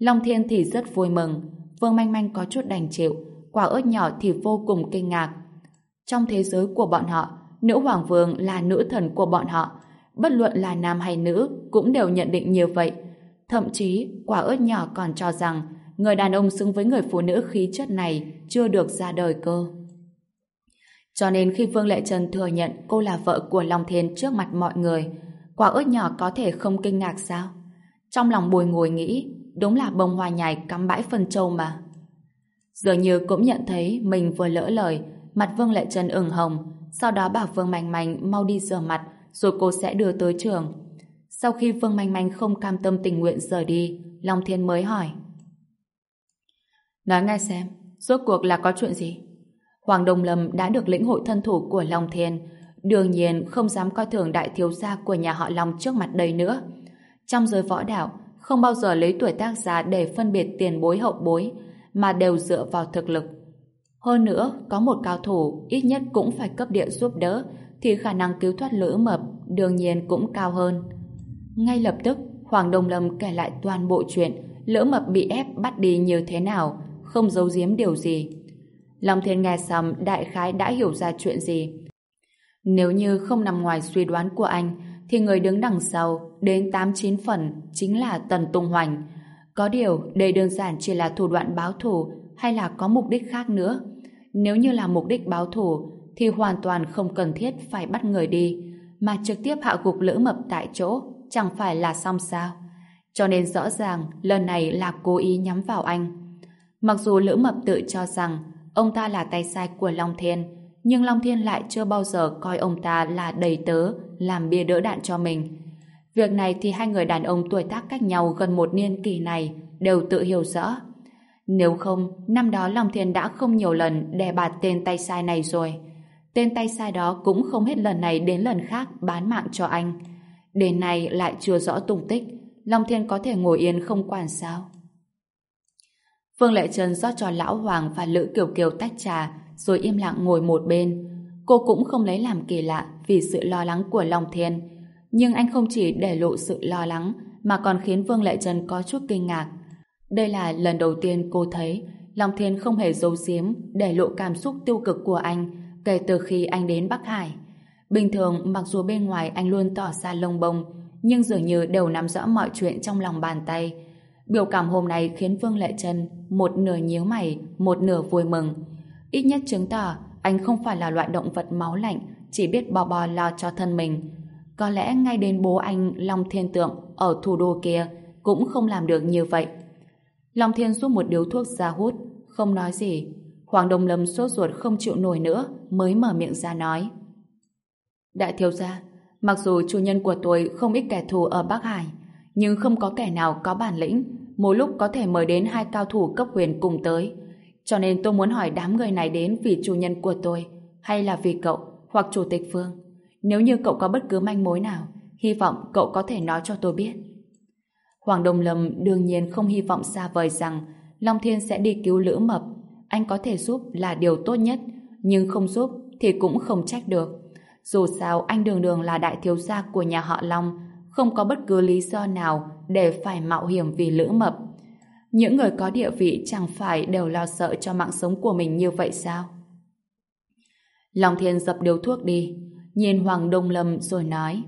Long Thiên thì rất vui mừng, Vương Manh Manh có chút đành chịu, Quả Ớt Nhỏ thì vô cùng kinh ngạc. Trong thế giới của bọn họ, nữ hoàng vương là nữ thần của bọn họ, bất luận là nam hay nữ cũng đều nhận định như vậy. Thậm chí, Quả Ớt Nhỏ còn cho rằng người đàn ông xứng với người phụ nữ khí chất này chưa được ra đời cơ. Cho nên khi Vương Lệ Trân thừa nhận cô là vợ của Long Thiên trước mặt mọi người, Quả Ớt Nhỏ có thể không kinh ngạc sao? Trong lòng bồi ngồi nghĩ, đúng là bông hoa nhài cắm bãi phân châu mà. Dường như cũng nhận thấy mình vừa lỡ lời, mặt Vương Lệ Trân ửng hồng, sau đó bảo Vương Manh Manh mau đi rửa mặt, rồi cô sẽ đưa tới trường. Sau khi Vương Manh Manh không cam tâm tình nguyện rời đi, Long Thiên mới hỏi. Nói nghe xem, rốt cuộc là có chuyện gì? Hoàng Đông Lâm đã được lĩnh hội thân thủ của Long Thiên, đương nhiên không dám coi thường đại thiếu gia của nhà họ Long trước mặt đây nữa. Trong giới võ đạo, không bao giờ lấy tuổi tác ra để phân biệt tiền bối hậu bối, mà đều dựa vào thực lực. Hơn nữa, có một cao thủ ít nhất cũng phải cấp địa giúp đỡ, thì khả năng cứu thoát Lữ Mập đương nhiên cũng cao hơn. Ngay lập tức, Hoàng Đông Lâm kể lại toàn bộ chuyện Lữ Mập bị ép bắt đi như thế nào, không giấu giếm điều gì. Long Thiên nghe xong đại khái đã hiểu ra chuyện gì. Nếu như không nằm ngoài suy đoán của anh, thì người đứng đằng sau đến tám chín phần chính là Tần Tung Hoành. Có điều, đây đơn giản chỉ là thủ đoạn báo thù hay là có mục đích khác nữa. Nếu như là mục đích báo thù, thì hoàn toàn không cần thiết phải bắt người đi, mà trực tiếp hạ gục Lữ Mập tại chỗ, chẳng phải là xong sao? Cho nên rõ ràng lần này là cố ý nhắm vào anh. Mặc dù Lữ Mập tự cho rằng ông ta là tay sai của Long Thiên, nhưng Long Thiên lại chưa bao giờ coi ông ta là đầy tớ, làm bia đỡ đạn cho mình. Việc này thì hai người đàn ông tuổi tác cách nhau gần một niên kỷ này đều tự hiểu rõ. Nếu không, năm đó Long Thiên đã không nhiều lần đè bạt tên tay sai này rồi. Tên tay sai đó cũng không hết lần này đến lần khác bán mạng cho anh. Đến nay lại chưa rõ tung tích, Long Thiên có thể ngồi yên không quản sao? Vương Lệ Trân rót cho Lão Hoàng và Lữ Kiều Kiều tách trà, rồi im lặng ngồi một bên. Cô cũng không lấy làm kỳ lạ vì sự lo lắng của Long Thiên. Nhưng anh không chỉ để lộ sự lo lắng, mà còn khiến Vương Lệ Trân có chút kinh ngạc. Đây là lần đầu tiên cô thấy Long Thiên không hề giấu giếm để lộ cảm xúc tiêu cực của anh kể từ khi anh đến Bắc Hải. Bình thường, mặc dù bên ngoài anh luôn tỏ ra lông bông, nhưng dường như đều nắm rõ mọi chuyện trong lòng bàn tay. Biểu cảm hôm nay khiến Vương Lệ Trân một nửa nhíu mày, một nửa vui mừng. Ít nhất chứng tỏ anh không phải là loại động vật máu lạnh, chỉ biết bò bò lo cho thân mình. Có lẽ ngay đến bố anh Long Thiên Tượng ở thủ đô kia cũng không làm được như vậy. Long Thiên rút một điếu thuốc ra hút, không nói gì. Hoàng Đông Lâm sốt ruột không chịu nổi nữa, mới mở miệng ra nói. Đại thiếu gia, mặc dù chủ nhân của tôi không ít kẻ thù ở Bắc Hải, nhưng không có kẻ nào có bản lĩnh, một lúc có thể mời đến hai cao thủ cấp huyền cùng tới. Cho nên tôi muốn hỏi đám người này đến vì chủ nhân của tôi, hay là vì cậu, hoặc chủ tịch Phương. Nếu như cậu có bất cứ manh mối nào, hy vọng cậu có thể nói cho tôi biết. Hoàng Đông Lâm đương nhiên không hy vọng xa vời rằng Long Thiên sẽ đi cứu Lữ Mập. Anh có thể giúp là điều tốt nhất, nhưng không giúp thì cũng không trách được. Dù sao anh đường đường là đại thiếu gia của nhà họ Long, không có bất cứ lý do nào để phải mạo hiểm vì Lữ Mập. Những người có địa vị chẳng phải đều lo sợ cho mạng sống của mình như vậy sao? Long Thiên dập điếu thuốc đi, nhìn Hoàng Đông Lâm rồi nói.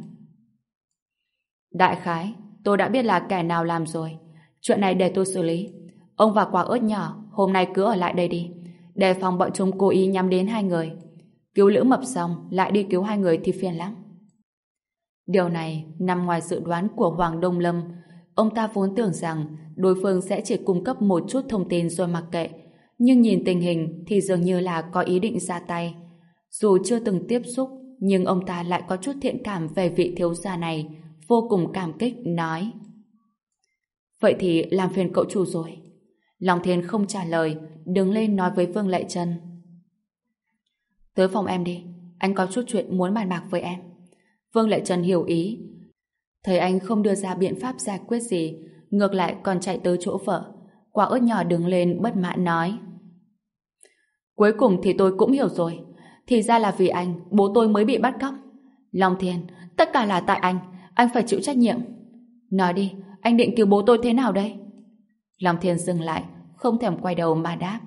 Đại khái, tôi đã biết là kẻ nào làm rồi. Chuyện này để tôi xử lý. Ông và Quả Ớt Nhỏ hôm nay cứ ở lại đây đi, đề phòng bọn chúng cố ý nhắm đến hai người. Cứu Lữ Mập xong lại đi cứu hai người thì phiền lắm. Điều này nằm ngoài dự đoán của Hoàng Đông Lâm. Ông ta vốn tưởng rằng đối phương sẽ chỉ cung cấp một chút thông tin rồi mặc kệ, nhưng nhìn tình hình thì dường như là có ý định ra tay. Dù chưa từng tiếp xúc, nhưng ông ta lại có chút thiện cảm về vị thiếu gia này, vô cùng cảm kích, nói. Vậy thì làm phiền cậu chủ rồi. Long Thiên không trả lời, đứng lên nói với Vương Lệ Trân. Tới phòng em đi, anh có chút chuyện muốn bàn bạc với em. Vương Lệ Trân hiểu ý. Thấy anh không đưa ra biện pháp giải quyết gì, ngược lại còn chạy tới chỗ vợ. Quả Ớt Nhỏ đứng lên bất mãn nói. Cuối cùng thì tôi cũng hiểu rồi. Thì ra là vì anh, bố tôi mới bị bắt cóc. Long Thiên, tất cả là tại anh, anh phải chịu trách nhiệm. Nói đi, anh định cứu bố tôi thế nào đây? Long Thiên dừng lại, không thèm quay đầu mà đáp.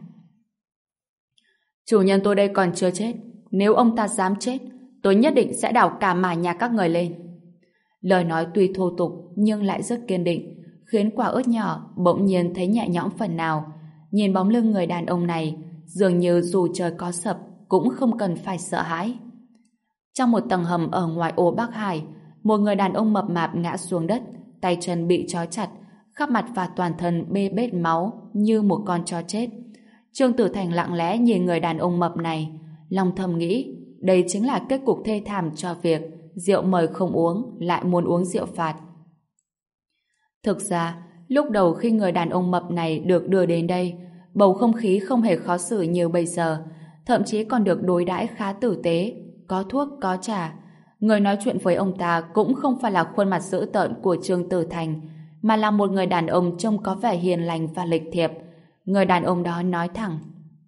Chủ nhân tôi đây còn chưa chết. Nếu ông ta dám chết, tôi nhất định sẽ đào cả mả nhà các người lên. Lời nói tuy thô tục nhưng lại rất kiên định, khiến quả ớt nhỏ bỗng nhiên thấy nhẹ nhõm phần nào. Nhìn bóng lưng người đàn ông này, dường như dù trời có sập cũng không cần phải sợ hãi. Trong một tầng hầm ở ngoài ô Bắc Hải, một người đàn ông mập mạp ngã xuống đất, tay chân bị trói chặt, khắp mặt và toàn thân bê bết máu như một con chó chết. Trương Tử Thành lặng lẽ nhìn người đàn ông mập này, lòng thầm nghĩ đây chính là kết cục thê thảm cho việc rượu mời không uống lại muốn uống rượu phạt. Thực ra, lúc đầu khi người đàn ông mập này được đưa đến đây, bầu không khí không hề khó xử như bây giờ, thậm chí còn được đối đãi khá tử tế, có thuốc, có trà. Người nói chuyện với ông ta cũng không phải là khuôn mặt dữ tợn của Trương Tử Thành, mà là một người đàn ông trông có vẻ hiền lành và lịch thiệp. Người đàn ông đó nói thẳng: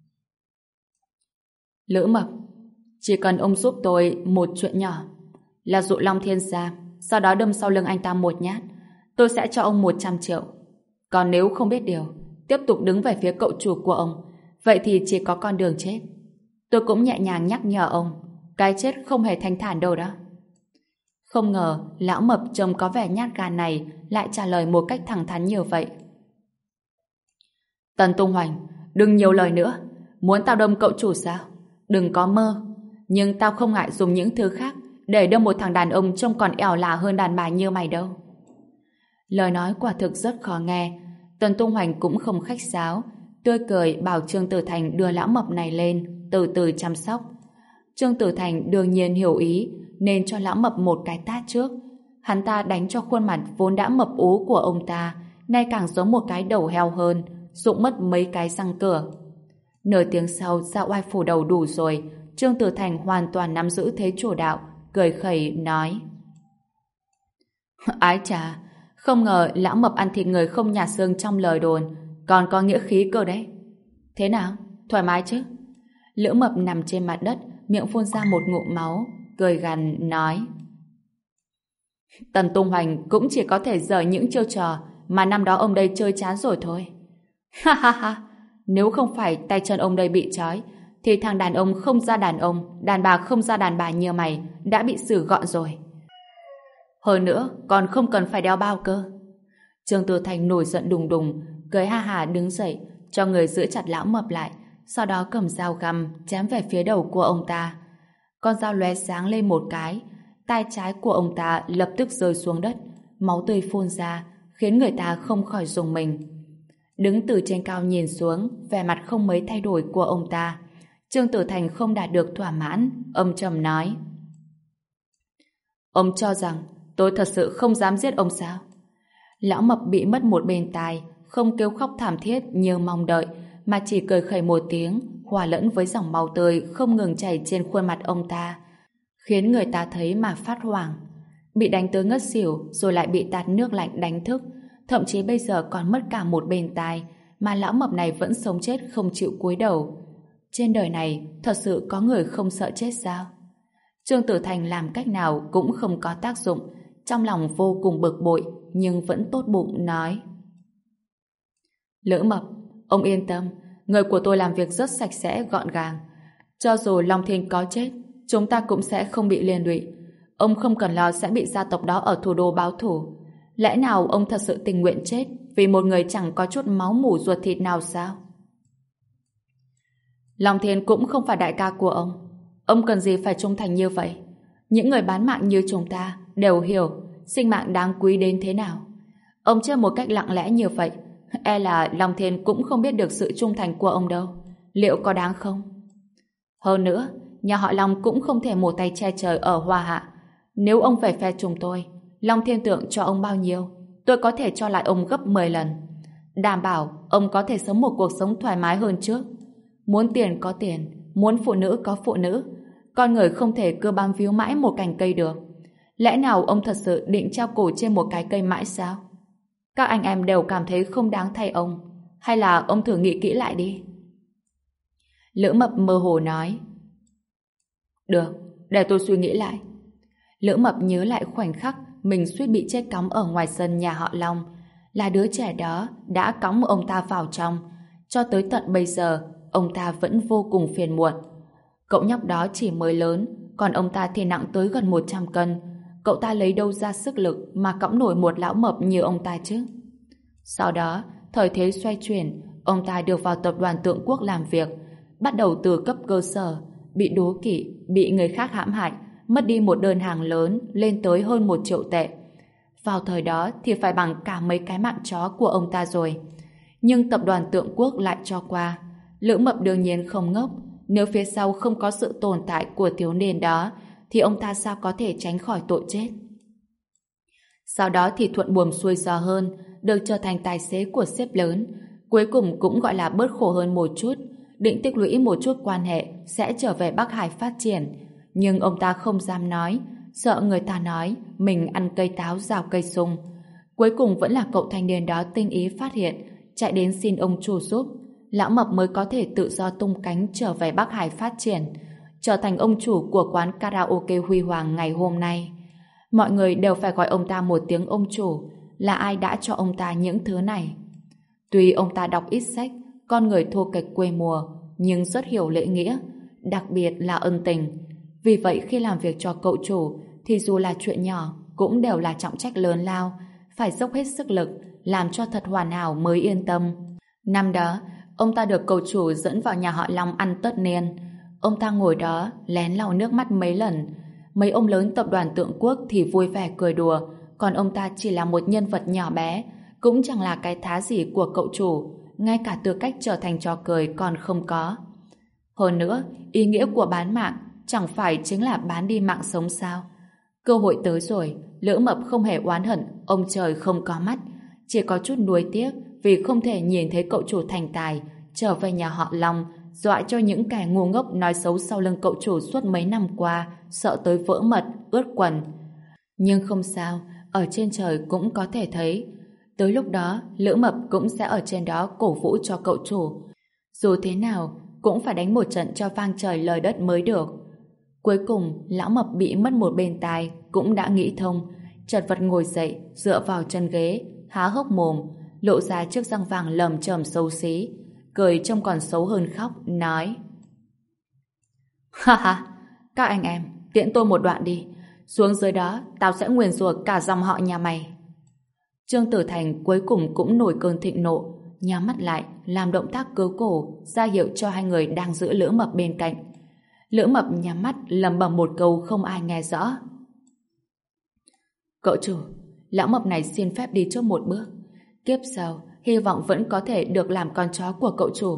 Lữ Mập, chỉ cần ông giúp tôi một chuyện nhỏ, là dụ Long Thiên ra, sau đó đâm sau lưng anh ta một nhát, tôi sẽ cho ông một trăm triệu. Còn nếu không biết điều, tiếp tục đứng về phía cậu chủ của ông, vậy thì chỉ có con đường chết. Tôi cũng nhẹ nhàng nhắc nhở ông, cái chết không hề thanh thản đâu đó. Không ngờ, lão mập trông có vẻ nhát gan này lại trả lời một cách thẳng thắn như vậy. Tần Tung Hoành, đừng nhiều lời nữa. Muốn tao đâm cậu chủ sao? Đừng có mơ. Nhưng tao không ngại dùng những thứ khác để đâm một thằng đàn ông trông còn ẻo lả hơn đàn bà như mày đâu. Lời nói quả thực rất khó nghe. Tần Tung Hoành cũng không khách sáo, tươi cười bảo Trương Tử Thành đưa lão mập này lên, từ từ chăm sóc. Trương Tử Thành đương nhiên hiểu ý, nên cho lão mập một cái tát trước. Hắn ta đánh cho khuôn mặt vốn đã mập ú của ông ta, nay càng giống một cái đầu heo hơn, rụng mất mấy cái răng cửa. Nửa tiếng sau, ra oai phủ đầu đủ rồi, Trương Tử Thành hoàn toàn nắm giữ thế chủ đạo, cười khẩy nói: Ái chà, không ngờ lão mập ăn thịt người không nhả xương trong lời đồn, còn có nghĩa khí cơ đấy. Thế nào? Thoải mái chứ? Lữ Mập nằm trên mặt đất, miệng phun ra một ngụm máu, cười gằn nói: Tần Tung Hoành cũng chỉ có thể dở những chiêu trò mà năm đó ông đây chơi chán rồi thôi. Ha ha ha, nếu không phải tay chân ông đây bị trói, thì thằng đàn ông không ra đàn ông, đàn bà không ra đàn bà như mày đã bị xử gọn rồi. Hơn nữa, còn không cần phải đeo bao cơ. Trương Tử Thành nổi giận đùng đùng, cười ha hà đứng dậy, cho người giữ chặt lão mập lại, sau đó cầm dao găm chém về phía đầu của ông ta. Con dao lóe sáng lên một cái, tay trái của ông ta lập tức rơi xuống đất, máu tươi phun ra, khiến người ta không khỏi rùng mình. Đứng từ trên cao nhìn xuống, vẻ mặt không mấy thay đổi của ông ta, Trương Tử Thành không đạt được thỏa mãn, âm trầm nói: Ông cho rằng tôi thật sự không dám giết ông sao? Lão mập bị mất một bên tai, không kêu khóc thảm thiết như mong đợi, mà chỉ cười khẩy một tiếng, hòa lẫn với dòng máu tươi không ngừng chảy trên khuôn mặt ông ta, khiến người ta thấy mà phát hoảng. Bị đánh tới ngất xỉu, rồi lại bị tạt nước lạnh đánh thức, thậm chí bây giờ còn mất cả một bên tai, mà lão mập này vẫn sống chết không chịu cúi đầu. Trên đời này thật sự có người không sợ chết sao? Trương Tử Thành làm cách nào cũng không có tác dụng, trong lòng vô cùng bực bội, nhưng vẫn tốt bụng nói: Lữ Mập, ông yên tâm, người của tôi làm việc rất sạch sẽ, gọn gàng. Cho dù Long Thiên có chết, chúng ta cũng sẽ không bị liên lụy. Ông không cần lo sẽ bị gia tộc đó ở thủ đô báo thù. Lẽ nào ông thật sự tình nguyện chết vì một người chẳng có chút máu mủ ruột thịt nào sao? Long Thiên cũng không phải đại ca của ông. Ông cần gì phải trung thành như vậy? Những người bán mạng như chúng ta đều hiểu sinh mạng đáng quý đến thế nào. Ông chơi một cách lặng lẽ như vậy, e là Long Thiên cũng không biết được sự trung thành của ông đâu. Liệu có đáng không? Hơn nữa, nhà họ Long cũng không thể một tay che trời ở Hoa Hạ. Nếu ông về phe chúng tôi, Long Thiên Tượng cho ông bao nhiêu, tôi có thể cho lại ông gấp mười lần. Đảm bảo ông có thể sống một cuộc sống thoải mái hơn trước. Muốn tiền có tiền, muốn phụ nữ có phụ nữ. Con người không thể cứ bám víu mãi một cành cây được. Lẽ nào ông thật sự định treo cổ trên một cái cây mãi sao? Các anh em đều cảm thấy không đáng thay ông. Hay là ông thử nghĩ kỹ lại đi? Lữ Mập mơ hồ nói: Được, để tôi suy nghĩ lại. Lữ Mập nhớ lại khoảnh khắc mình suýt bị chết cóng ở ngoài sân nhà họ Long. là đứa trẻ đó đã cõng ông ta vào trong. Cho tới tận bây giờ, ông ta vẫn vô cùng phiền muộn. Cậu nhóc đó chỉ mới lớn, còn ông ta thì nặng tới gần một trăm cân. Cậu ta lấy đâu ra sức lực mà cõng nổi một lão mập như ông ta chứ? Sau đó, thời thế xoay chuyển, ông ta được vào tập đoàn Tượng Quốc làm việc, bắt đầu từ cấp cơ sở, bị đố kỵ, bị người khác hãm hại, mất đi một đơn hàng lớn lên tới hơn một triệu tệ. Vào thời đó thì phải bằng cả mấy cái mạng chó của ông ta rồi. Nhưng tập đoàn Tượng Quốc lại cho qua. Lữ Mập đương nhiên không ngốc. Nếu phía sau không có sự tồn tại của thiếu niên đó, thì ông ta sao có thể tránh khỏi tội chết. Sau đó thì thuận buồm xuôi gió hơn, được trở thành tài xế của sếp lớn. Cuối cùng cũng gọi là bớt khổ hơn một chút, định tích lũy một chút quan hệ sẽ trở về Bắc Hải phát triển. Nhưng ông ta không dám nói, sợ người ta nói mình ăn cây táo rào cây sung. Cuối cùng vẫn là cậu thanh niên đó tinh ý phát hiện, chạy đến xin ông chủ giúp. Lão Mập mới có thể tự do tung cánh trở về Bắc Hải phát triển, trở thành ông chủ của quán karaoke huy hoàng ngày hôm nay. Mọi người đều phải gọi ông ta một tiếng ông chủ. Là ai đã cho ông ta những thứ này? Tuy ông ta đọc ít sách, con người thô kệch quê mùa, nhưng rất hiểu lễ nghĩa, đặc biệt là ân tình. Vì vậy khi làm việc cho cậu chủ thì dù là chuyện nhỏ cũng đều là trọng trách lớn lao, phải dốc hết sức lực làm cho thật hoàn hảo mới yên tâm. Năm đó, ông ta được cậu chủ dẫn vào nhà họ Long ăn tất niên. Ông ta ngồi đó lén lau nước mắt mấy lần. Mấy ông lớn tập đoàn Tượng Quốc thì vui vẻ cười đùa, còn ông ta chỉ là một nhân vật nhỏ bé, cũng chẳng là cái thá gì của cậu chủ, ngay cả tư cách trở thành trò cười còn không có. Hơn nữa, ý nghĩa của bán mạng chẳng phải chính là bán đi mạng sống sao? Cơ hội tới rồi, Lữ Mập không hề oán hận ông trời không có mắt, chỉ có chút nuối tiếc vì không thể nhìn thấy cậu chủ thành tài trở về nhà họ Long, dọa cho những kẻ ngu ngốc nói xấu sau lưng cậu chủ suốt mấy năm qua sợ tới vỡ mật, ướt quần. Nhưng không sao, ở trên trời cũng có thể thấy. Tới lúc đó, Lữ Mập cũng sẽ ở trên đó cổ vũ cho cậu chủ. Dù thế nào, cũng phải đánh một trận cho vang trời lời đất mới được. Cuối cùng, lão Mập bị mất một bên tai, cũng đã nghĩ thông, chật vật ngồi dậy, dựa vào chân ghế, há hốc mồm, lộ ra chiếc răng vàng lởm chởm xấu xí, cười trông còn xấu hơn khóc, nói: Ha ha, các anh em, tiễn tôi một đoạn đi, xuống dưới đó, tao sẽ nguyền rủa cả dòng họ nhà mày. Trương Tử Thành cuối cùng cũng nổi cơn thịnh nộ, nhắm mắt lại, làm động tác cớ cổ, ra hiệu cho hai người đang giữ Lữ Mập bên cạnh. Lữ Mập nhắm mắt, lẩm bẩm một câu không ai nghe rõ. Cậu chủ, lão Mập này xin phép đi trước một bước. Kiếp sau, hy vọng vẫn có thể được làm con chó của cậu chủ.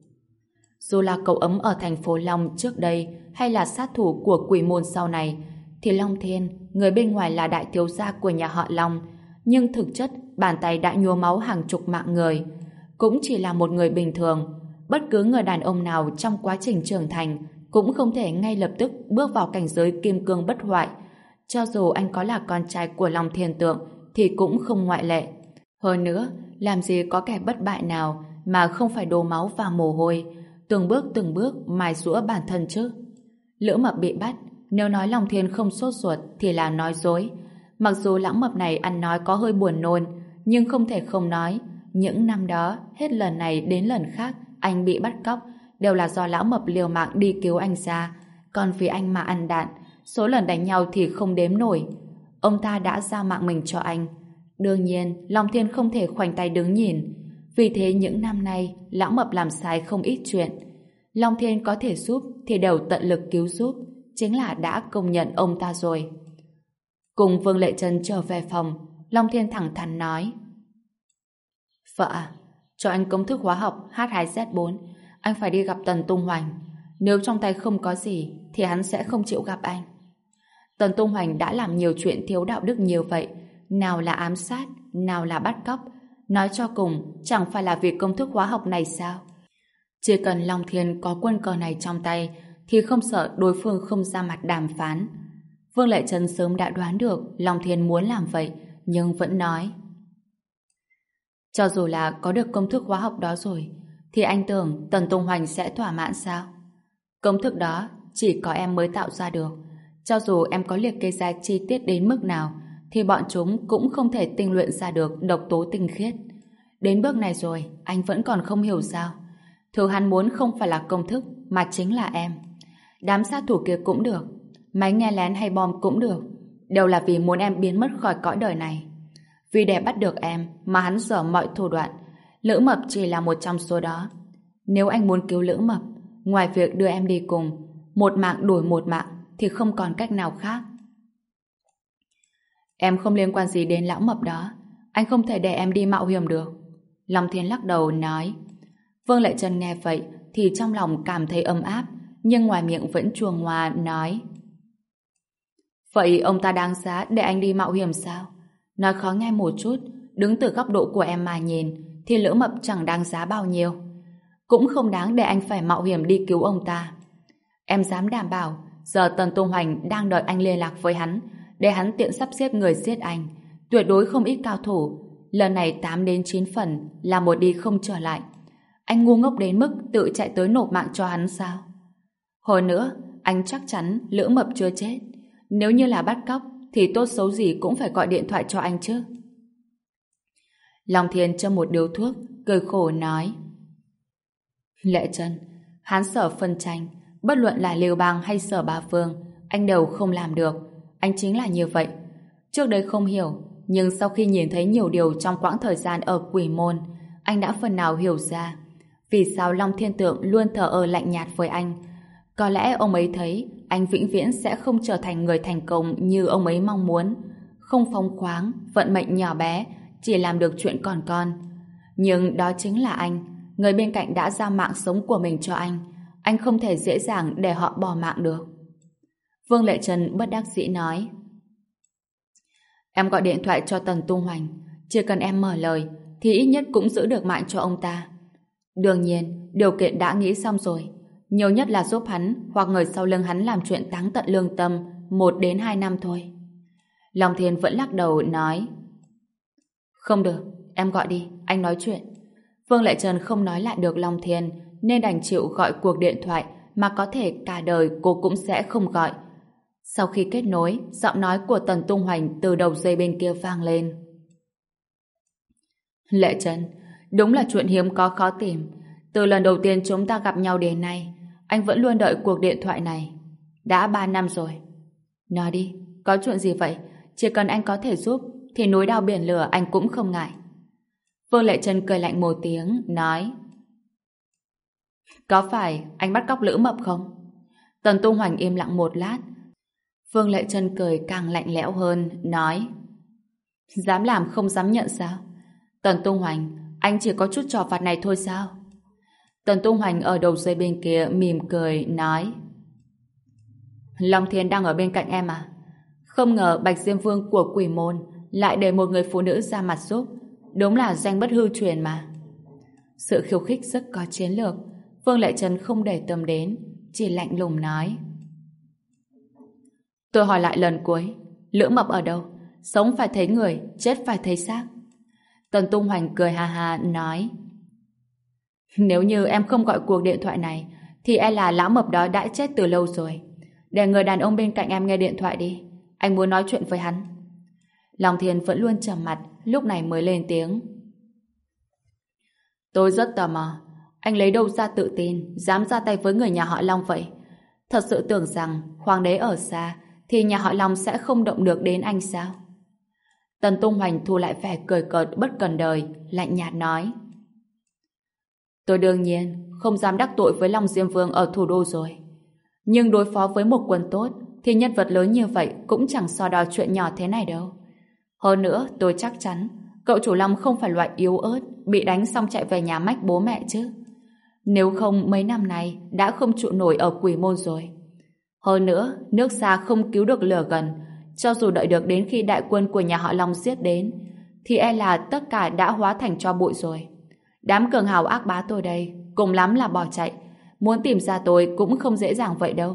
Dù là cậu ấm ở thành phố Long trước đây hay là sát thủ của quỷ môn sau này, thì Long Thiên, người bên ngoài là đại thiếu gia của nhà họ Long, nhưng thực chất bàn tay đã nhuốm máu hàng chục mạng người. Cũng chỉ là một người bình thường. Bất cứ người đàn ông nào trong quá trình trưởng thành cũng không thể ngay lập tức bước vào cảnh giới kim cương bất hoại. Cho dù anh có là con trai của Long Thiên Tượng thì cũng không ngoại lệ. Hơn nữa, làm gì có kẻ bất bại nào mà không phải đổ máu và mồ hôi, từng bước từng bước mài giũa bản thân chứ. Lữ Mập bị bắt, nếu nói Long Thiên không sốt ruột thì là nói dối. Mặc dù lão Mập này ăn nói có hơi buồn nôn, nhưng không thể không nói, những năm đó, hết lần này đến lần khác anh bị bắt cóc đều là do lão Mập liều mạng đi cứu anh ra. Còn vì anh mà ăn đạn, số lần đánh nhau thì không đếm nổi. Ông ta đã giao mạng mình cho anh. Đương nhiên, Long Thiên không thể khoanh tay đứng nhìn. Vì thế những năm nay, lão Mập làm sai không ít chuyện. Long Thiên có thể giúp thì đều tận lực cứu giúp, chính là đã công nhận ông ta rồi. Cùng Vương Lệ Trân trở về phòng, Long Thiên thẳng thắn nói: Vợ à, cho anh công thức hóa học H hai Z bốn, anh phải đi gặp Tần Tung Hoành. Nếu trong tay không có gì thì hắn sẽ không chịu gặp anh. Tần Tung Hoành đã làm nhiều chuyện thiếu đạo đức như vậy, nào là ám sát, nào là bắt cóc, nói cho cùng chẳng phải là vì công thức hóa học này sao? Chỉ cần Long Thiên có quân cờ này trong tay thì không sợ đối phương không ra mặt đàm phán. Vương Lệ Trân sớm đã đoán được Long Thiên muốn làm vậy, nhưng vẫn nói: Cho dù là có được công thức hóa học đó rồi, thì anh tưởng Tần Tung Hoành sẽ thỏa mãn sao? Công thức đó chỉ có em mới tạo ra được. Cho dù em có liệt kê ra chi tiết đến mức nào, thì bọn chúng cũng không thể tinh luyện ra được độc tố tinh khiết. Đến bước này rồi, anh vẫn còn không hiểu sao. Thứ hắn muốn không phải là công thức, mà chính là em. Đám sát thủ kia cũng được, máy nghe lén hay bom cũng được, đều là vì muốn em biến mất khỏi cõi đời này. Vì để bắt được em mà hắn dở mọi thủ đoạn. Lữ Mập chỉ là một trong số đó. Nếu anh muốn cứu Lữ Mập, ngoài việc đưa em đi cùng, một mạng đổi một mạng, thì không còn cách nào khác. Em không liên quan gì đến lão mập đó. Anh không thể để em đi mạo hiểm được. Long Thiên lắc đầu nói. Vương Lệ Trân nghe vậy thì trong lòng cảm thấy ấm áp, nhưng ngoài miệng vẫn chua ngoa nói. Vậy ông ta đáng giá để anh đi mạo hiểm sao? Nói khó nghe một chút, đứng từ góc độ của em mà nhìn, thì Lữ Mập chẳng đáng giá bao nhiêu. Cũng không đáng để anh phải mạo hiểm đi cứu ông ta. Em dám đảm bảo, giờ Tần Tung Hoành đang đợi anh liên lạc với hắn, để hắn tiện sắp xếp người giết anh. Tuyệt đối không ít cao thủ. Lần này tám đến chín phần là một đi không trở lại. Anh ngu ngốc đến mức tự chạy tới nộp mạng cho hắn sao? Hồi nữa, anh chắc chắn Lữ Mập chưa chết. Nếu như là bắt cóc, thì tốt xấu gì cũng phải gọi điện thoại cho anh chứ. Long Thiên châm một điếu thuốc, cười khổ nói. Lệ Trân, hắn Sở phân tranh, bất luận là Liêu Bang hay Sở Bá Vương, anh đều không làm được. Anh chính là như vậy. Trước đây không hiểu, nhưng sau khi nhìn thấy nhiều điều trong quãng thời gian ở Quỷ Môn, anh đã phần nào hiểu ra vì sao Long Thiên Tượng luôn thờ ơ lạnh nhạt với anh. Có lẽ ông ấy thấy anh vĩnh viễn sẽ không trở thành người thành công như ông ấy mong muốn, không phóng khoáng, vận mệnh nhỏ bé, chỉ làm được chuyện còn con. Nhưng đó chính là anh, người bên cạnh đã giao mạng sống của mình cho anh. Anh không thể dễ dàng để họ bỏ mạng được. Vương Lệ Trân bất đắc dĩ nói. Em gọi điện thoại cho Tần Tung Hoành, chỉ cần em mở lời thì ít nhất cũng giữ được mạng cho ông ta. Đương nhiên, điều kiện đã nghĩ xong rồi. Nhiều nhất là giúp hắn hoặc người sau lưng hắn làm chuyện táng tận lương tâm một đến hai năm thôi. Long Thiên vẫn lắc đầu nói. Không được, em gọi đi, anh nói chuyện. Vương Lệ Trân không nói lại được Long Thiên, nên đành chịu gọi cuộc điện thoại mà có thể cả đời cô cũng sẽ không gọi. Sau khi kết nối, giọng nói của Tần Tung Hoành từ đầu dây bên kia vang lên. Lệ Trân, đúng là chuyện hiếm có khó tìm. Từ lần đầu tiên chúng ta gặp nhau đến nay, anh vẫn luôn đợi cuộc điện thoại này. Đã ba năm rồi. Nói đi, có chuyện gì vậy? Chỉ cần anh có thể giúp, thì núi đao biển lửa anh cũng không ngại. Vương Lệ Trân cười lạnh một tiếng, nói. Có phải anh bắt cóc Lữ Mập không? Tần Tung Hoành im lặng một lát. Vương Lệ Trân cười càng lạnh lẽo hơn, nói. Dám làm không dám nhận sao? Tần Tung Hoành, anh chỉ có chút trò vặt này thôi sao? Tần Tung Hoành ở đầu dây bên kia mỉm cười, nói. Long Thiên đang ở bên cạnh em à? Không ngờ Bạch Diêm Vương của Quỷ Môn lại để một người phụ nữ ra mặt giúp. Đúng là danh bất hư truyền mà. Sự khiêu khích rất có chiến lược. Vương Lệ Trân không để tâm đến, chỉ lạnh lùng nói. Tôi hỏi lại lần cuối, Lữ Mập ở đâu? Sống phải thấy người, chết phải thấy xác. Tần Tung Hoành cười ha ha nói. Nếu như em không gọi cuộc điện thoại này, thì e là lão mập đó đã chết từ lâu rồi. Để người đàn ông bên cạnh em nghe điện thoại đi. Anh muốn nói chuyện với hắn. Long Thiên vẫn luôn trầm mặt, lúc này mới lên tiếng. Tôi rất tò mò, anh lấy đâu ra tự tin, dám ra tay với người nhà họ Long vậy? Thật sự tưởng rằng hoàng đế ở xa, thì nhà họ Long sẽ không động được đến anh sao? Tần Tung Hoành thu lại vẻ cười cợt bất cần đời, lạnh nhạt nói. Tôi đương nhiên không dám đắc tội với Long Diêm Vương ở thủ đô rồi. Nhưng đối phó với một quân tốt, thì nhân vật lớn như vậy cũng chẳng so đo chuyện nhỏ thế này đâu. Hơn nữa, tôi chắc chắn cậu chủ Long không phải loại yếu ớt, bị đánh xong chạy về nhà mách bố mẹ chứ. Nếu không mấy năm nay đã không trụ nổi ở Quỷ Môn rồi. Hơn nữa, nước xa không cứu được lửa gần. Cho dù đợi được đến khi đại quân của nhà họ Long giết đến, thì e là tất cả đã hóa thành tro bụi rồi. Đám cường hào ác bá tôi đây, cùng lắm là bỏ chạy. Muốn tìm ra tôi cũng không dễ dàng vậy đâu.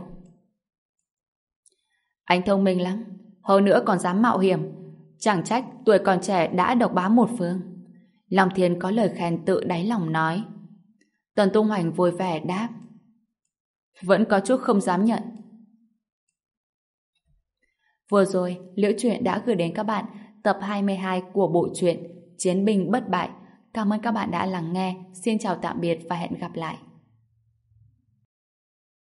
Anh thông minh lắm, hơn nữa còn dám mạo hiểm. Chẳng trách tuổi còn trẻ đã độc bá một phương. Long Thiên có lời khen tự đáy lòng nói. Tần Tung Hoành vui vẻ đáp. Vẫn có chút không dám nhận. Vừa rồi, Liễu Chuyện đã gửi đến các bạn tập hai mươi hai của bộ truyện Chiến binh bất bại. Cảm ơn các bạn đã lắng nghe. Xin chào tạm biệt và hẹn gặp lại.